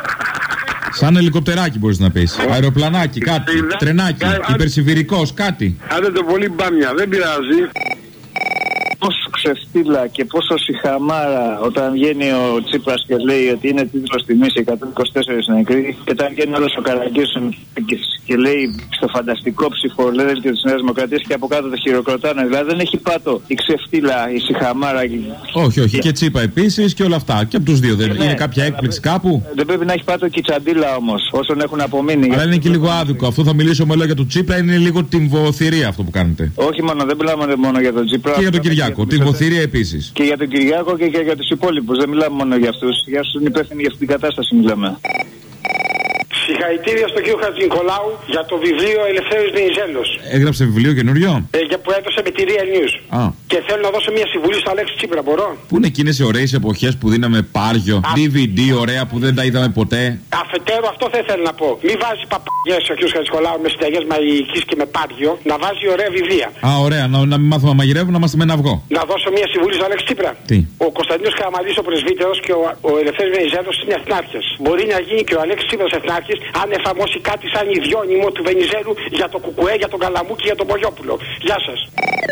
Σαν ελικοπτεράκι μπορείς να πεις. Αεροπλανάκι, κάτι. Τρενάκι, υπερσιβηρικός, κάτι. Άντε το πολύ μπάμια, δεν πειράζει. Πόσο ξεφτύλα και πόσο σιχαμάρα όταν βγαίνει ο Τσίπρας και λέει ότι είναι τίτλος τιμής εκατόν είκοσι τέσσερα νεκροί, και όταν βγαίνει όλος ο Καραγκιός και λέει στο φανταστικό ψηφολέδελτιο της Νέας Δημοκρατίας και από κάτω το χειροκροτάνε. Δηλαδή δεν έχει πάτο η ξεφτύλα, η σιχαμάρα. Όχι, όχι. Και Τσίπα επίσης και όλα αυτά. Και από τους δύο δεν ναι, είναι κάποια έκπληξη κάπου? Δεν πρέπει να έχει πάτο και η τσαντίλα όμως, όσων έχουν απομείνει. Αλλά είναι και λίγο άδικο. Αυτό θα μιλήσω με λόγια του Τσίπρα, είναι λίγο τυμβοθυρία αυτό που κάνετε. Όχι μόνο, δεν μιλάμε μόνο για τον Τσίπρα. Και για τον Κυριάκο. Τυμβοθυρία επίσης. Και για τον Κυριάκο και, και για τους υπόλοιπους. Δεν μιλάμε μόνο για αυτούς. Για όσους είναι υπεύθυνοι για αυτή την κατάσταση μιλάμε. Συγχαρητήρια στον κύριο Χατζηνικολάου για το βιβλίο Ελευθέριος Βενιζέλος. Έγραψε βιβλίο καινούριο? Ε, για που έδωσε με τη Real News. Α. Και θέλω να δώσω μια συμβουλή στο Αλέξη Τσίπρα, μπορώ? Πού είναι εκείνες οι ωραίες εποχές που δίναμε πάργιο, Α. ντι βι ντι ωραία που δεν τα είδαμε ποτέ? Αφετέρου, αυτό δεν θέλω να πω. Μην βάζει παπαγιές ο κύριος Χατζηνικολάου με συνταγές μαγικής και με πάργιο, να βάζει ωραία βιβλία. Α, ωραία. Να, να μην μάθουμε να μαγειρεύουμε, να είμαστε με ένα αυγό. Να δώσω μια συμβουλή στο Αλέξη Τσίπρα. Τι? Ο Κωνσταντίνος Καραμανλής ο πρεσβύτερος και ο, ο Ελευθέριος Βενιζέλος είναι εθνάρχες. Μπορεί να γίνει και ο Αλέξης Τσίπρας εθνάρχης αν εφαρμόσει κάτι σαν ιδιώνυμο του Βενιζέλου για το Κουκουέ, για τον Καλαμούκη, για τον Μπογιόπουλο. Γεια σας.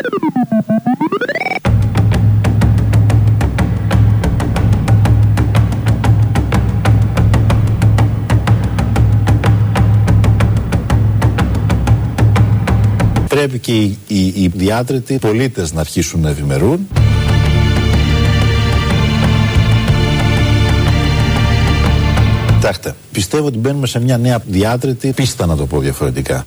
Πρέπει και οι, οι, οι διάτρετοι πολίτες να αρχίσουν να ευημερούν. Κοιτάξτε, πιστεύω ότι μπαίνουμε σε μια νέα διάτρετη πίστα, να το πω διαφορετικά.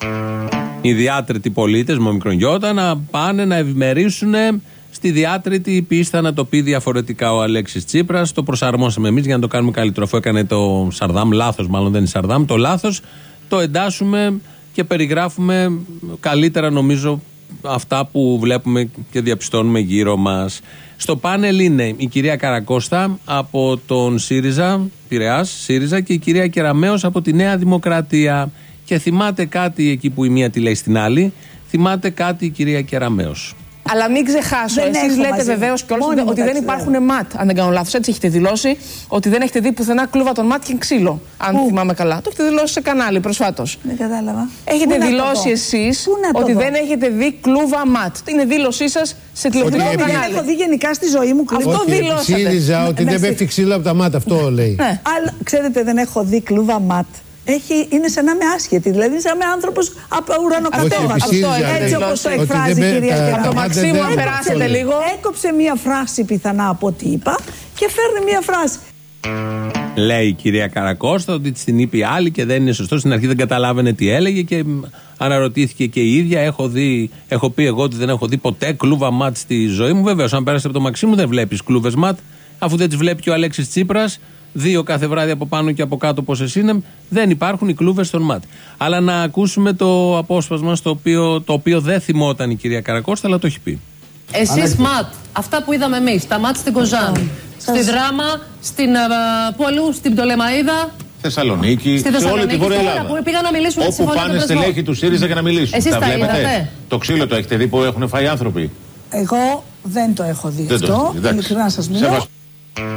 Οι διάτρετοι πολίτες με μικρογιώτα να πάνε να ευημερίσουν στη διάτρετη πίστα, να το πει διαφορετικά ο Αλέξης Τσίπρας. Το προσαρμόσαμε εμείς για να το κάνουμε καλύτερο. Αφού έκανε το Σαρδάμ λάθος, μάλλον δεν είναι Σαρδάμ, το λάθος το εντάσσουμε και περιγράφουμε καλύτερα, νομίζω, αυτά που βλέπουμε και διαπιστώνουμε γύρω μας. Στο πάνελ είναι η κυρία Καρακώστα από τον ΣΥΡΙΖΑ, Πειραιάς, ΣΥΡΙΖΑ, και η κυρία Κεραμέως από τη Νέα Δημοκρατία. Και θυμάται κάτι εκεί που η μία τη λέει στην άλλη, θυμάται κάτι η κυρία Κεραμέως. Αλλά μην ξεχάσω, εσείς λέτε βεβαίως κιόλας ότι, ότι δεν υπάρχουν ματ, αν δεν κάνω λάθος. Έτσι έχετε δηλώσει ότι δεν έχετε δει πουθενά κλούβα των ματ και ξύλο. Αν Πού? θυμάμαι καλά. Το έχετε δηλώσει σε κανάλι προσφάτως. Δεν κατάλαβα. Έχετε δηλώσει εσείς ότι δεν έχετε δει κλούβα ματ. Είναι δήλωσή σας σε τηλεοπτικό κανάλι. Δεν έχω δει γενικά στη ζωή μου κλούβα. Αυτό δηλώσατε. ΣΥΡΙΖΑ ότι δεν πέφτει ξύλο από τα ματ, αυτό λέει. Αλλά ξέρετε, δεν έχω δει κλούβα ματ. Έχει, είναι σαν να είμαι άσχετη, δηλαδή σαν να είμαι άνθρωπος από ουρανοκατέβατος. Έτσι όπως το εκφράζει η κυρία Κεραμέως. Από το Μαξίμου να περάσετε λίγο. Έκοψε μία φράση πιθανά από ό,τι είπα και φέρνει μία φράση. Λέει η κυρία Καρακώστα ότι την είπε η άλλη και δεν είναι σωστό. Στην αρχή δεν καταλάβαινε τι έλεγε και αναρωτήθηκε και η ίδια. Έχω, δει, έχω πει εγώ ότι δεν έχω δει ποτέ κλούβα ματ στη ζωή μου. Βεβαίως, αν πέρασε από το Μαξίμου δεν βλέπεις κλούβες ματ, αφού δεν τις βλέπει και ο Αλέξης Τσίπρας. Δύο κάθε βράδυ από πάνω και από κάτω πόσες είναι, δεν υπάρχουν οι κλούβες στον ΜΑΤ. Αλλά να ακούσουμε το απόσπασμα στο οποίο, το οποίο δεν θυμόταν η κυρία Καρακώστα, αλλά το έχει πει. Εσείς ΜΑΤ, αυτά που είδαμε εμείς, τα ΜΑΤ στην Κοζάνη, στη Δράμα, στην Πόλου, στην Πτολεμαΐδα, Θεσσαλονίκη, στη σε όλη τη Βόρεια Ελλάδα. Που πήγαν να μιλήσουν όπου πάνε στελέχη του ΣΥΡΙΖΑ για να μιλήσουν. Εσείς τα, τα βλέπετε. Είδατε. Το ξύλο το έχετε δει που έχουν φάει άνθρωποι? Εγώ δεν το έχω δει δεν αυτό, ειλικρινά σας μιλώ.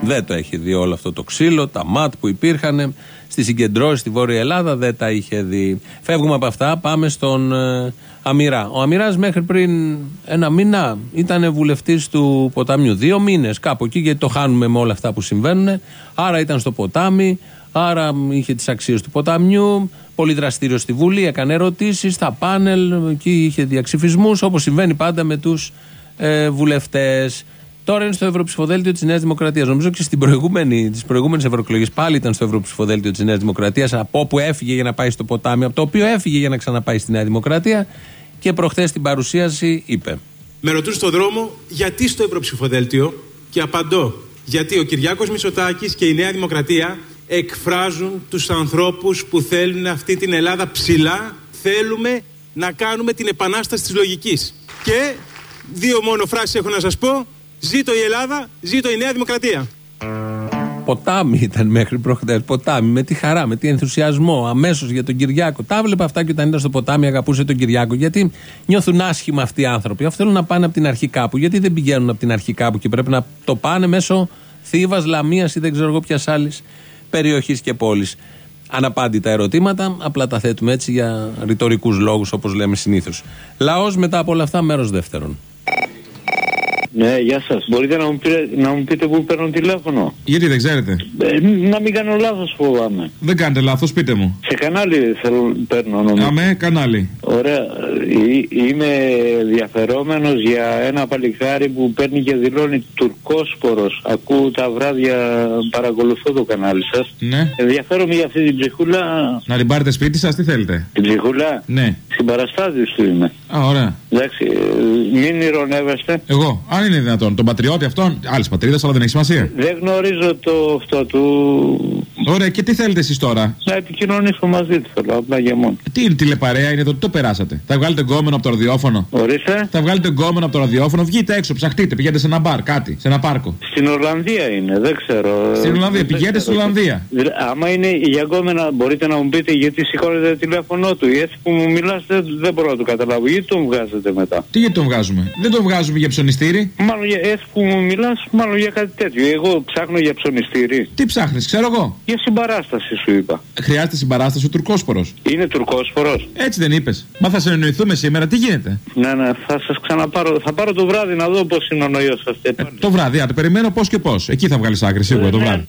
Δεν το έχει δει όλο αυτό το ξύλο, τα ματ που υπήρχαν στις συγκεντρώσεις στη Βόρεια Ελλάδα, δεν τα είχε δει. Φεύγουμε από αυτά, πάμε στον ε, Αμυρά. Ο Αμυράς μέχρι πριν ένα μήνα ήταν βουλευτής του ποταμιού. Δύο μήνες κάπου εκεί, γιατί το χάνουμε με όλα αυτά που συμβαίνουν. Άρα ήταν στο ποτάμι, άρα είχε τις αξίες του ποταμιού. Πολύ δραστήριο στη Βουλή, έκανε ερωτήσεις στα πάνελ, εκεί είχε διαξυφισμούς, όπως συμβαίνει πάντα με τους ε, βουλευτές. Τώρα είναι στο Ευρωψηφοδέλτιο της Νέας Δημοκρατίας. Νομίζω και στην προηγούμενη, τις προηγούμενες ευρωεκλογές πάλι ήταν στο Ευρωψηφοδέλτιο της Νέας Δημοκρατίας, από όπου έφυγε για να πάει στο ποτάμι, από το οποίο έφυγε για να ξαναπάει στη Νέα Δημοκρατία, και προχθές στην παρουσίαση είπε: με ρωτούν στον δρόμο γιατί στο Ευρωψηφοδέλτιο, και απαντώ γιατί ο Κυριάκος Μητσοτάκης και η Νέα Δημοκρατία εκφράζουν τους ανθρώπους που θέλουν αυτή την Ελλάδα ψηλά. Θέλουμε να κάνουμε την επανάσταση της λογικής. Και δύο μόνο φράσεις έχω να σας πω: ζήτω η Ελλάδα, ζήτω η Νέα Δημοκρατία. Ποτάμι ήταν μέχρι προχτές. Ποτάμι, με τη χαρά, με τι ενθουσιασμό, αμέσως για τον Κυριάκο. Τα έβλεπα αυτά και όταν ήταν στο ποτάμι αγαπούσε τον Κυριάκο. Γιατί νιώθουν άσχημα αυτοί οι άνθρωποι. Αυτοί θέλουν να πάνε από την αρχή κάπου. Γιατί δεν πηγαίνουν από την αρχή κάπου και πρέπει να το πάνε μέσω Θήβας, Λαμίας ή δεν ξέρω εγώ ποιας άλλης περιοχής και πόλης. Αναπάντητα ερωτήματα, απλά τα θέτουμε έτσι για ρητορικούς λόγους, όπως λέμε συνήθως. Λαός μετά από όλα αυτά, μέρος δεύτερον. Ναι, γεια σας. Μπορείτε να μου, πείτε, να μου πείτε πού παίρνω τηλέφωνο? Γιατί δεν ξέρετε? Ε, να μην κάνω λάθος, φοβάμαι. Δεν κάνετε λάθος, πείτε μου. Σε κανάλι θέλω, παίρνω νομίζω. Αμέ, κανάλι. Ωραία. Εί, είμαι ενδιαφερόμενος για ένα παλικάρι που παίρνει και δηλώνει τουρκόσπορος. Ακούω τα βράδια, παρακολουθώ το κανάλι σας. Ναι. Ενδιαφέρομαι για αυτή την ψυχούλα. Να την πάρετε σπίτι σας, τι θέλετε? Την ψυχούλα? Ναι. Συμπαραστάτης του είμαι. Α, ωραία. Εντάξει, μην ηρωνεύεστε. Εγώ, αν είναι δυνατόν, τον πατριώτη αυτόν, άλλης πατρίδας, αλλά δεν έχει σημασία. Δεν γνωρίζω το αυτό του. Ωραία, και τι θέλετε εσείς τώρα? Να επικοινωνήσω μαζί του, θέλω απλά για μόνο. Τι είναι τηλεπαρέα, είναι το τι το περάσατε? Θα βγάλετε γκόμενο από το ραδιόφωνο? Ορίστε. Θα βγάλετε γκόμενο από το ραδιόφωνο, βγείτε έξω, ψαχτείτε, πηγαίνετε σε ένα μπαρ, κάτι, σε ένα πάρκο. Στην Ολλανδία είναι, δεν ξέρω. Στην Ολλανδία, πηγαίνετε στην Ολλανδία. Δηλαδή, άμα είναι για γκόμενα, μπορείτε να μου πείτε γιατί σηκώνετε το τηλέφωνό του. Έτσι που μου μιλάτε, δεν μπορώ να το καταλάβω. Γιατί τον βγάζετε μετά? Τι γιατί τον βγάζουμε? Δεν τον βγάζουμε για ψωνιστήρι. Μάλλον για, έτσι που μου μιλάς, μάλλον για κάτι τέτοιο. Εγώ ψάχνω για ψωνιστήρι. Τι ψάχνεις, ξέρω εγώ. Για συμπαράσταση σου είπα. Χρειάζεται συμπαράσταση ο τουρκόσπορος. Είναι τουρκόσπορος. Έτσι δεν είπες? Μα θα συνεννοηθούμε σήμερα, τι γίνεται? Ναι, ναι, θα σας ξαναπάρω. Θα πάρω το βράδυ να δω πώς είναι ο νοϊός σας. Ε, το βράδυ, α, το περιμένω πώς και πώς. Εκεί θα βγάλεις άκρη σίγουρα το βράδυ.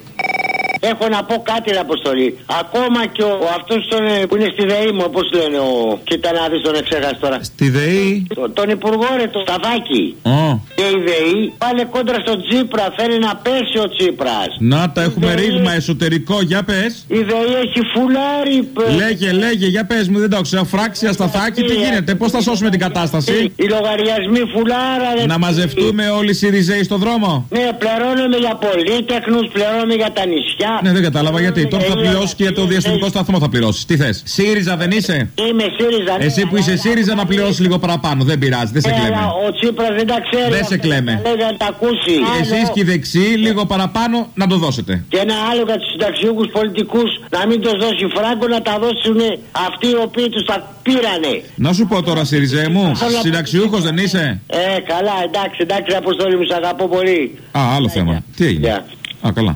Έχω να πω κάτι, ρε Αποστολή. Ακόμα και ο, ο αυτός τον, που είναι στη ΔΕΗ μου, όπως λένε, ο. Κοίτα να δεις τον εξέχας τώρα. Στη ΔΕΗ. Το, τον υπουργό, ρε, το Σταβάκη. Oh. Και η ΔΕΗ πάλι κόντρα στον Τσίπρα. Θέλει να πέσει ο Τσίπρας. Να τα έχουμε ΔΕΗ... ρήγμα εσωτερικό, για πες. Η ΔΕΗ έχει φουλάρι. Πε... Λέγε, λέγε, για πες μου, δεν το ξέρω. Φράξια, Σταθάκη, τι γίνεται, πώς θα σώσουμε την κατάσταση? Οι λογαριασμοί φουλάρα, ρε. Να μαζευτούμε όλοι οι Σιριζέοι στο δρόμο. Ναι, πληρώνουμε για πολύτεχνους, πληρώνουμε για τα νησιά. Ναι, δεν κατάλαβα γιατί. Τώρα θα πληρώσει και το διαστημικό σταθμό θα πληρώσει. Τι θες? ΣΥΡΙΖΑ δεν είσαι? Είμαι ΣΥΡΙΖΑ. Εσύ που είσαι ΣΥΡΙΖΑ να πληρώσει λίγο παραπάνω. Δεν πειράζει, δεν σε κλαίμε. Ο Τσίπρας δεν τα ξέρει. Δεν σε κλαίμε. Εσείς και οι δεξιοί λίγο παραπάνω να το δώσετε. Και ένα άλλο για τους συνταξιούχους πολιτικούς να μην τους δώσει φράγκο, να τα δώσουν αυτοί οι οποίοι τους τα πήρανε. Να σου πω τώρα, Σιριζέ μου, συνταξιούχος δεν είσαι? Ε, καλά, εντάξει, εντάξει, Αποστόλη μου, σ' αγαπώ πολύ. Α, άλλο θέμα. Τι έγινε? Α, καλά.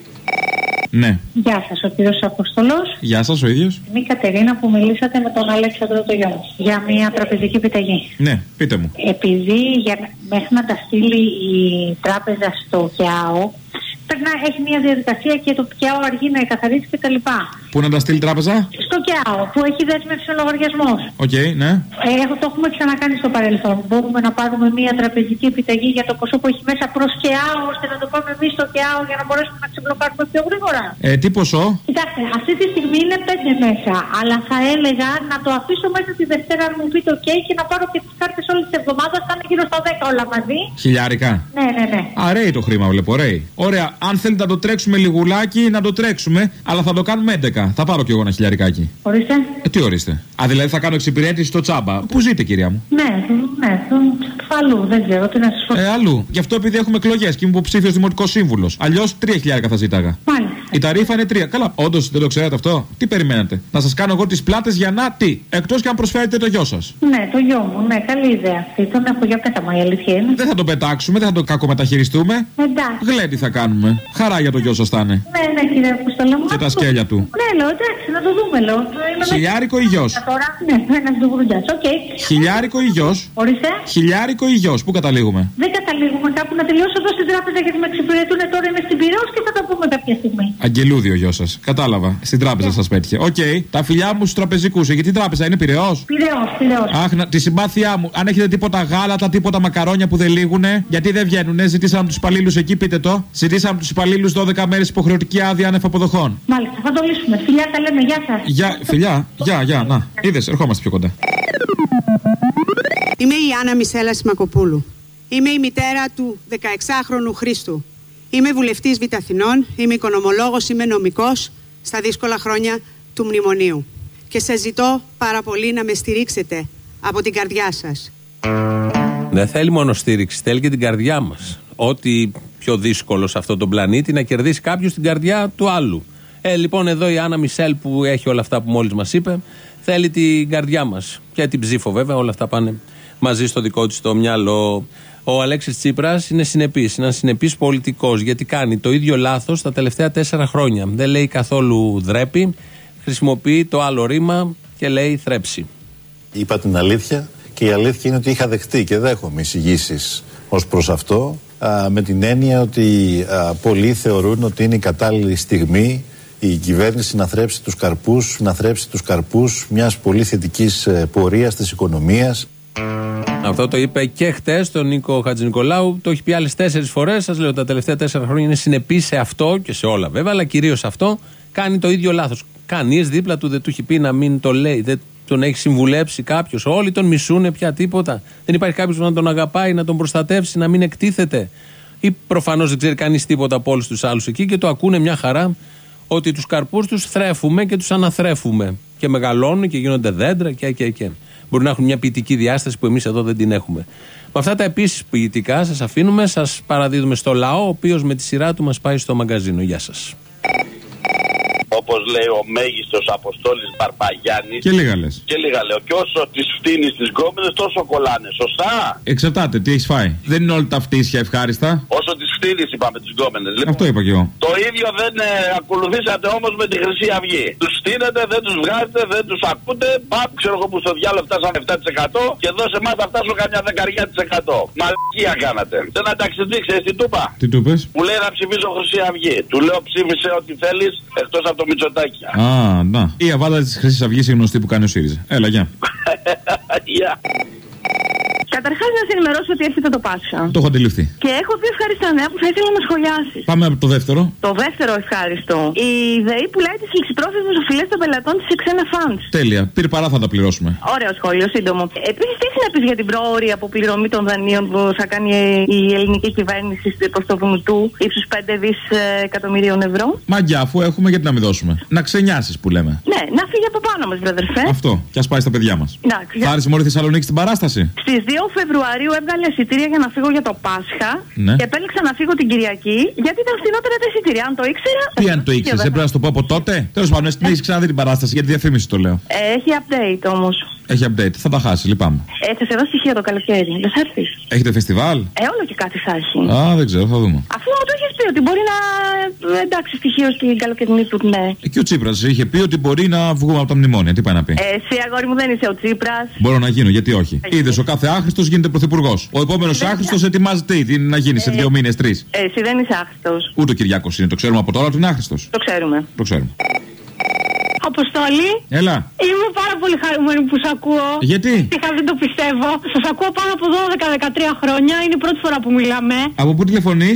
Ναι. Γεια σας, ο κύριος Αποστολός. Γεια σας, ο ίδιος. Είμαι η Κατερίνα που μιλήσατε με τον Αλέξανδρο το γιο μου για μια τραπεζική επιταγή. Ναι, πείτε μου. Επειδή για, μέχρι να τα στείλει η τράπεζα στο ΚΙΑΟ, πρέπει να έχει μια διαδικασία και το ΚΙΑΟ αργεί να εκαθαρίσει κτλ. Πού να τα στείλει η τράπεζα? Στο ΚΙΑΟ, που έχει δέσμευση ο λογαριασμός. Οκ, okay, ναι. Ε, το έχουμε ξανακάνει στο παρελθόν. Μπορούμε να πάρουμε μια τραπεζική επιταγή για το ποσό που έχει μέσα προς ΚΙΑΟ, ώστε να το πάμε εμείς στο ΚΙΑΟ για να μπορέσουμε να ξεμπλοκάρουμε πιο γρήγορα. Ε, τι ποσό? Κοιτάξτε, αυτή τη στιγμή είναι πέντε μέσα. Αλλά θα έλεγα να το αφήσω μέσα τη Δευτέρα, αν μου πείτε OK, και να πάρω και τις κάρτες όλη τη εβδομάδα. Θα είναι γύρω στα δέκα όλα μαζί. Χιλιάρικα. Ναι, ναι, ναι. Αρέει το χρήμα, βλέπω, ρέει. Ωραία, αν θέλετε να το τρέξουμε λιγουλάκι, να το τρέξουμε, αλλά θα το κάνουμε έντεκα. Θα πάρω κι εγώ ένα χιλιαρικάκι. Ορίστε. Ε, τι ορίστε? Α, δηλαδή θα κάνω εξυπηρέτηση στο τσάμπα. Πού ζείτε, κυρία μου? Ναι, ναι, αλλού, δεν ξέρω τι να σας πω. Ε, αλλού. Γι' αυτό επειδή έχουμε εκλογές και είμαι υποψήφιος δημοτικός σύμβουλος. Αλλιώς τρία χιλιάρικα θα ζήταγα. Μάλιστα. Η ταρήφα είναι τρία. Καλά, όντως δεν το ξέρετε αυτό. Τι περιμένετε? Να σας κάνω εγώ τις πλάτες για να τι? Εκτός και αν προσφέρετε το γιο σας. Ναι, το γιο μου, ναι, καλή ιδέα αυτή. Τον έχω για πέταμα, η αλήθεια είναι. Δεν θα το πετάξουμε, δεν θα το κακομεταχειριστούμε. Εντάξει. Γλέντι θα κάνουμε. Χαρά για το γιο σας θα είναι. Ναι, ναι, κύριε Αποστολή μου. Και τα σκέλια του. Ναι, λέω, εντάξει, να το δούμε, λέω. Χιλιάρικο ή γιος? Τώρα, ναι, ένας ντουβουρντιάς, οκ. Χιλιάρικο ή γιος? Ορίστε. Χιλιάρικο ή γιος? Πού καταλήγουμε? Δεν καταλήγουμε κάπου, να τελειώσω εδώ στην τράπεζα γιατί με εξυπηρετούν τώρα, είμαι στην Πειραιώς και θα τα πούμε κάποια στιγμή. Αγγελούδιο γιο σας. Κατάλαβα. Στην τράπεζα yeah. σας πέτυχε. Οκ. Okay. Τα φιλιά μου στους τραπεζικούς. Γιατί η τράπεζα είναι Πειραιώς? Πειραιώς, Πειραιώς. Αχ, να, τη συμπάθειά μου. Αν έχετε τίποτα γάλατα, τίποτα μακαρόνια που δεν λήγουνε, γιατί δεν βγαίνουνε, ζητήσαμε από τους υπαλλήλους εκεί, πείτε το. Ζητήσαμε από τους υπαλλήλους δώδεκα μέρες υποχρεωτική άδεια άνευ αποδοχών. Μάλιστα, θα το λύσουμε. Φιλιά, τα λέμε. Γεια σας. Γεια, φιλιά. Γεια, γεια. Να, είδες, ερχόμαστε πιο κοντά. Είμαι η Άννα Μισέλα Σιμακοπούλου. Είμαι η μητέρα του δεκαεξάχρονου Χρήστου. Είμαι βουλευτής Β' Αθηνών, είμαι οικονομολόγος, είμαι νομικός στα δύσκολα χρόνια του μνημονίου. Και σας ζητώ πάρα πολύ να με στηρίξετε από την καρδιά σας. Δεν θέλει μόνο στήριξη, θέλει και την καρδιά μας. Ό,τι πιο δύσκολο σε αυτόν τον πλανήτη, να κερδίσει κάποιος την καρδιά του άλλου. Ε, λοιπόν, εδώ η Άννα Μισελ που έχει όλα αυτά που μόλις μας είπε, θέλει την καρδιά μας. Και την ψήφο βέβαια, όλα αυτά πάνε μαζί στο δικό της το μυαλό. Ο Αλέξης Τσίπρας είναι συνεπής, είναι ένας συνεπής πολιτικός, γιατί κάνει το ίδιο λάθος τα τελευταία τέσσερα χρόνια. Δεν λέει καθόλου δρέπει, χρησιμοποιεί το άλλο ρήμα και λέει θρέψη. Είπα την αλήθεια και η αλήθεια είναι ότι είχα δεχτεί και δέχομαι εισηγήσεις ως προς αυτό, α, με την έννοια ότι α, πολλοί θεωρούν ότι είναι η κατάλληλη στιγμή η κυβέρνηση να θρέψει τους καρπούς, να θρέψει τους καρπούς μιας πολύ θετικής πορείας της οικονομίας. Αυτό το είπε και χτες τον Νίκο Χατζηνικολάου, το έχει πει άλλες τέσσερις φορές. Σας λέω, τα τελευταία τέσσερα χρόνια είναι συνεπής σε αυτό και σε όλα βέβαια, αλλά κυρίως σε αυτό. Κάνει το ίδιο λάθος. Κανείς δίπλα του δεν του έχει πει να μην το λέει, δεν τον έχει συμβουλέψει κάποιος. Όλοι τον μισούνε πια, τίποτα. Δεν υπάρχει κάποιος που να τον αγαπάει, να τον προστατεύσει, να μην εκτίθεται. Ή προφανώς δεν ξέρει κανείς τίποτα από όλους τους άλλους εκεί και το ακούνε μια χαρά ότι τους καρπούς τους θρέφουμε και τους αναθρέφουμε. Και μεγαλώνουν και γίνονται δέντρα και και και. Μπορεί να έχουν μια ποιητική διάσταση που εμείς εδώ δεν την έχουμε. Με αυτά τα επίσης ποιητικά σας αφήνουμε, σας παραδίδουμε στο λαό, ο οποίος με τη σειρά του μας πάει στο μαγκαζίνο. Γεια σας. Όπως λέει ο μέγιστος Αποστόλης Μπαρμπαγιάννης. Και λίγα λες. Και λίγα λέω. Και όσο τις φτύνεις τις γκόμενες, τόσο κολλάνε. Σωστά. Εξαρτάται, τι έχεις φάει. Δεν είναι όλα τα φτύσια ευχάριστα. Όσο τις φτύνεις, είπαμε, τις γκόμενες. Λοιπόν, αυτό είπα και εγώ. Το ίδιο δεν ε, ακολουθήσατε όμως με τη Χρυσή Αυγή. Τους φτύνετε, δεν τους βγάζετε, δεν τους ακούτε. Παπ, ξέρω εγώ που στο διάλογο φτάσαμε επτά τοις εκατό και εδώ σε εμάς θα φτάσουν καμιά δεκαριά τοις εκατό. Μαλακία κάνατε. Σε ένα ταξιδί, ξέρεις τι του είπα. Τι του είπες? Που λέει να ψηφίσω Χρυσή Αυγή. Του λέω ψήφισε ό,τι θέλεις εκτός από το Μητσοτάκη. Α, να. Η αβάντα της Χρυσής Αυγής είναι γνωστή που κάνει ο ΣΥΡΙΖΑ. Έλα, γεια. Γεια. Καταρχάς να σε ενημερώσω ότι έρχεται το Πάσχα. Το έχω αντιληφθεί. Και έχω δύο ευχάριστα νέα που θα ήθελα να σχολιάσεις. Πάμε από το δεύτερο. Το δεύτερο ευχάριστο. Η ΔΕΗ πουλάει τις ληξιπρόθεσμες οφειλές των πελατών της σε ξένα φαντς. Τέλεια. Πήρε παρά, θα τα πληρώσουμε. Ωραίο σχόλιο, σύντομο. Επίσης, τι συνέπειες για την πρόωρη αποπληρωμή των δανείων που θα κάνει η ελληνική κυβέρνηση προς το Βουνουτού ύψους πέντε δισεκατομμύρια εκατομμυρίων ευρώ. Μαγκιά, αφού έχουμε, γιατί να μην δώσουμε. Να ξενιάσεις που λέμε. Ναι, να φύγει από πάνω μας, βραδερφέ. Αυτό. Και ας πάει στα παιδιά μας. Θα άρεσε μόνο η Θεσσαλονίκη στην παράσταση. Στις δύο Φεβρουαρίου έβγαλε εισιτήρια για να φύγω για το Πάσχα. Ναι. Και επέλεξα να φύγω την Κυριακή γιατί ήταν φθηνότερα τα εισιτήρια. Αν το ήξερα. Τι αν το ήξερε, έπρεπε να το πω από τότε. Τέλος πάντων, εσύ την έχεις ξαναδεί την παράσταση, για τη διαφήμιση το λέω. Ε, έχει update όμως. Έχει update, θα τα χάσει, λυπάμαι. Ε, θα σε δω στοιχεία το καλοκαίρι. Δεν θα έρθεις? Έχετε φεστιβάλ? Ε, όλο και κάτι θα έχει. Α, δεν ξέρω, θα δούμε. Αφού μου το έχεις πει ότι μπορεί να εντάξει στοιχείο στην καλοκαιρινή του, ναι. Ε, και ο Τσίπρας είχε πει ότι μπορεί να βγούμε από τα μνημόνια. Τι πάει να πει? Ε, εσύ, αγόρι μου, δεν είσαι ο Τσίπρας. Μπορώ να γίνω, γιατί όχι. Είδες, ο κάθε άχρηστος γίνεται πρωθυπουργός. Ο επόμενος άχρηστος ετοιμάζεται τι να γίνει σε δύο μήνες, τρεις. Ε, εσύ δεν είσαι άχρηστος. Ούτε ο Κυριάκος είναι, το ξέρουμε από τώρα ότι είναι άχρηστος. Το ξέρουμε. Το ξέρουμε. Αποστόλη. Έλα. Είμαι πάρα πολύ χαρούμενη που σ' ακούω. Γιατί? Είχα, δεν το πιστεύω. Σας ακούω πάνω από δώδεκα με δεκατρία χρόνια. Είναι η πρώτη φορά που μιλάμε. Από πού τηλεφωνείς? Από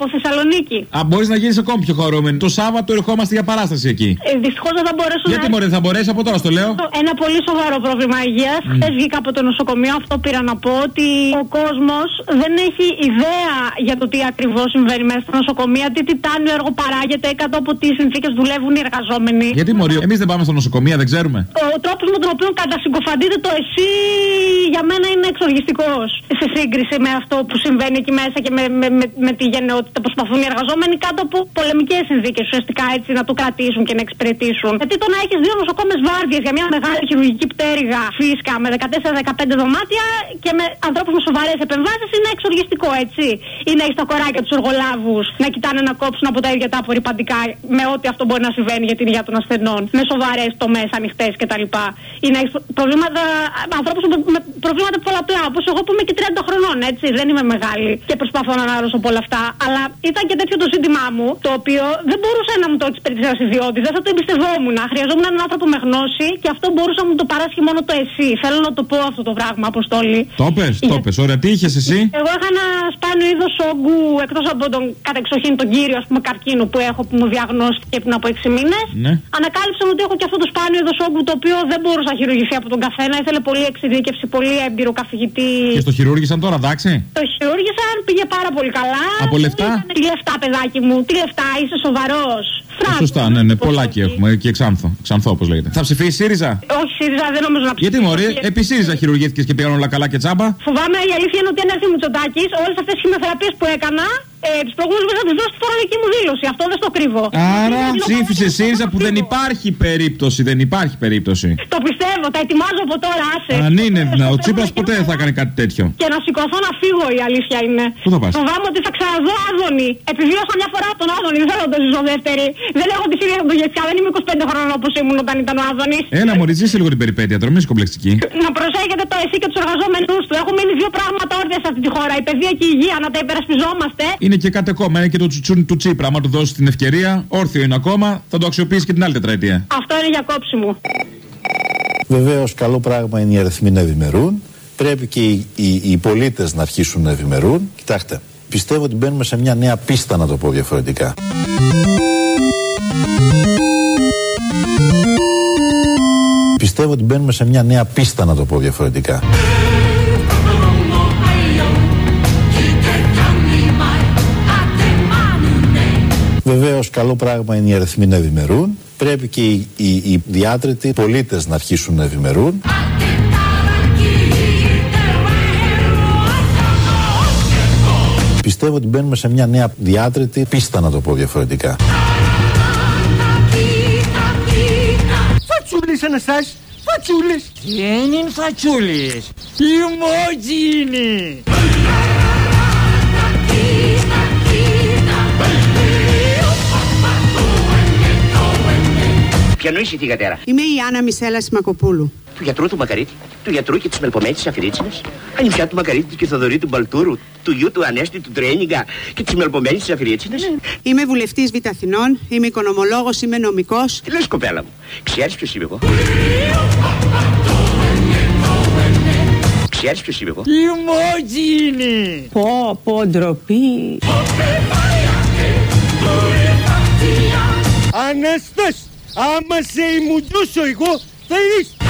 από Θεσσαλονίκη. Α, μπορείς να γίνεις ακόμη πιο χαρούμενη. Το Σάββατο ερχόμαστε για παράσταση εκεί. Ε, Δυστυχώς δεν θα μπορέσω. Γιατί να... μωρέ, θα μπορέσει από τώρα, στο λέω. Ένα πολύ σοβαρό πρόβλημα υγείας. Mm. Χθες βγήκα από το νοσοκομείο, αυτό πήρα να πω, ότι ο κόσμος δεν έχει ιδέα για το τι ακριβώς συμβαίνει μέσα στα νοσοκομεία, τι τιτάνιο έργο παράγεται, κάτω από τι συνθήκες δουλεύουν οι εργαζόμενοι. Γιατί μωρή, εμείς δεν πάμε στα νοσοκομεία, δεν ξέρουμε. Ο τρόπος με τον οποίο κατασυγκοφαντείται το εσύ για μένα είναι εξοργιστικός. Σε σύγκριση με αυτό που συμβαίνει εκεί μέσα και με, με, με, με τη γενναιότητα που προσπαθούν οι εργαζόμενοι κάτω από πολεμικές συνθήκες ουσιαστικά έτσι να το κρατήσουν και να εξυπηρετήσουν. Γιατί το να έχεις δύο νοσοκόμες βάρδιες για μια μεγάλη χειρουργική πτέρυγα φύσκα με δεκατέσσερα δεκαπέντε δωμάτια και με ανθρώπους με σοβαρές επεμβάσεις είναι εξοργιστικό, έτσι. Ή να έχεις τα κοράκια τους εργολάβους να κοιτάνε να κόψουν από τα ίδια τα απορριπαντικά με ό,τι αυτό μπορεί να συμβαίνει για την υγεία των ασθενών, με σοβαρές τομές ανοιχτές κτλ. Ή να έχεις προβλήματα, ανθρώπους με προβλήματα πολλαπλά, όπως εγώ που είμαι και τριάντα χρονών, έτσι. Δεν είμαι μεγάλη και προσπαθώ να αναρρώσω από όλα αυτά. Αλλά ήταν και τέτοιο το ζήτημά μου, το οποίο δεν μπορούσε να μου το εξυπηρετήσει ένας ιδιώτης, δεν θα το εμπιστευόμουν. Χρειαζόμουν έναν άνθρωπο με γνώση και αυτό μπορούσε να μου το παράσχει μόνο το εσύ. Θέλω να το πω αυτό το πράγμα, Αποστόλη. Το πες, το πες. Ωραία, τι είχες εσύ? Εγώ είχα ένα σπάνιο είδος όγκου, εκτός από τον κατεξοχήν τον κύριο ας πούμε καρκίνο που έχω, που μου διαγνώστηκε πριν από έξι μήνες. Ναι. Ανακάλυψα ότι έχω και αυτό το σπάνιο είδος όγκου το οποίο δεν μπορούσε να χειρουργηθεί από τον καθένα. Ήθελε πολύ εξειδίκευση, πολύ έμπειρο καθηγητή. Και στο χειρούργησαν τώρα, εντάξει? Το χειρούργησαν, πήγε πάρα πολύ καλά. Από λεφτά? Τι λεφτά, παιδάκι μου, τι λεφτά, είσαι σοβαρός? Ε, σωστά, ναι, ναι, πολλάκι έχουμε και Ξάνθο. Ξανθό, όπως λέγεται. Θα ψηφίσει ΣΥΡΙΖΑ? Όχι, ΣΥΡΙΖΑ δεν νομίζω να ψηφίσει. Γιατί μωρή, επί ΣΥΡΙΖΑ χειρουργήθηκες και πήγαν όλα καλά και τσάμπα. Φοβάμαι, η αλήθεια είναι ότι αν έρθει ο Μητσοτάκης, όλες αυτές τις χημειοθεραπείες που έκανα, ε, τις προηγούμενες μέρες θα τις δώσω στη φορολογική μου δήλωση. Αυτό δεν στο κρύβω. Άρα ψήφισε ΣΥΡΙΖΑ που δεν υπάρχει περίπτωση, δεν υπάρχει περίπτωση. Το πιστεύω, τα ετοιμάζω από τώρα, άσε. Αν είναι δυνατό, ο Τσίπρας ποτέ δεν θα κάνει κάτι τέτοιο. Και να σηκωθώ να φύγω, η αλήθεια είναι. Πού θα πας? Φοβάμαι ότι θα ξαναδώ Άδωνη. Επιβίωσα μια φορά τον Άδωνη, δεν θέλω να το ζήσω δεύτερη. Δεν έχω τη φίλη από το Γετσιά, δεν είμαι είκοσι πέντε χρονών όπως ήμουν όταν ήταν ο Άδωνης. Έλα, μωρή, ζήσε λίγο την περιπέτεια, τώρα μην είσαι κομπλεξική. Να προσέχετε το εσύ και τους εργαζόμενους του. Έχουν μείνει δύο πράγματα όρθια σε αυτή τη χώρα. Η παιδεία και η υγεία, να τα υπερασπιζόμαστε. Είναι και κάτι ακόμα, είναι και το τσουτσούν του Τσίπρα. Άμα του δώσει την ευκαιρία, όρθιο είναι ακόμα, θα το αξιοποιήσει και την άλλη τετραετία. Αυτό είναι για κόψιμο. Βεβαίως, καλό πράγμα είναι οι αριθμοί να ευημερούν. Πρέπει και οι, οι, οι πολίτες να αρχίσουν να ευημερούν. Κοιτάξτε, πιστεύω ότι μπαίνουμε σε μια νέα πίστα, να το πω διαφορετικά. Πιστεύω ότι μπαίνουμε σε μια νέα πίστα, να το πω διαφορετικά. Βεβαίως, καλό πράγμα είναι οι αριθμοί να ευημερούν. Πρέπει και οι, οι, οι διάτρετοι πολίτες να αρχίσουν να ευημερούν. Πιστεύω ότι μπαίνουμε σε μια νέα διάτρετη πίστα, να το πω διαφορετικά. Φατσούλης, Αναστάση, φατσούλης. Δεν είναι φατσούλης, λιμότζι είναι. Ποιανού είσαι θυγατέρα? Είμαι η Άννα Μισέλα Σιμακοπούλου. Του γιατρού του Μακαρίτη, του γιατρού και της Μελπωμένης της Αφιρίτσινας, ανιψιά του Μακαρίτη και Θοδωρή του Μπαλτούρου, του γιου του Ανέστη του Τρένιγκα και της Μελπωμένης της Αφιρίτσινας. Είμαι βουλευτής Β' Αθηνών, είμαι οικονομολόγος, είμαι νομικός. Τι λες, κοπέλα μου, ξέρεις ποιος είμαι εγώ? Ξέρεις ποιος είμαι εγώ? Λιμότζι είναι. Πω, πω, ντροπή. Ανάστας, άμα σε ημουντώσω εγώ, θα είσαι.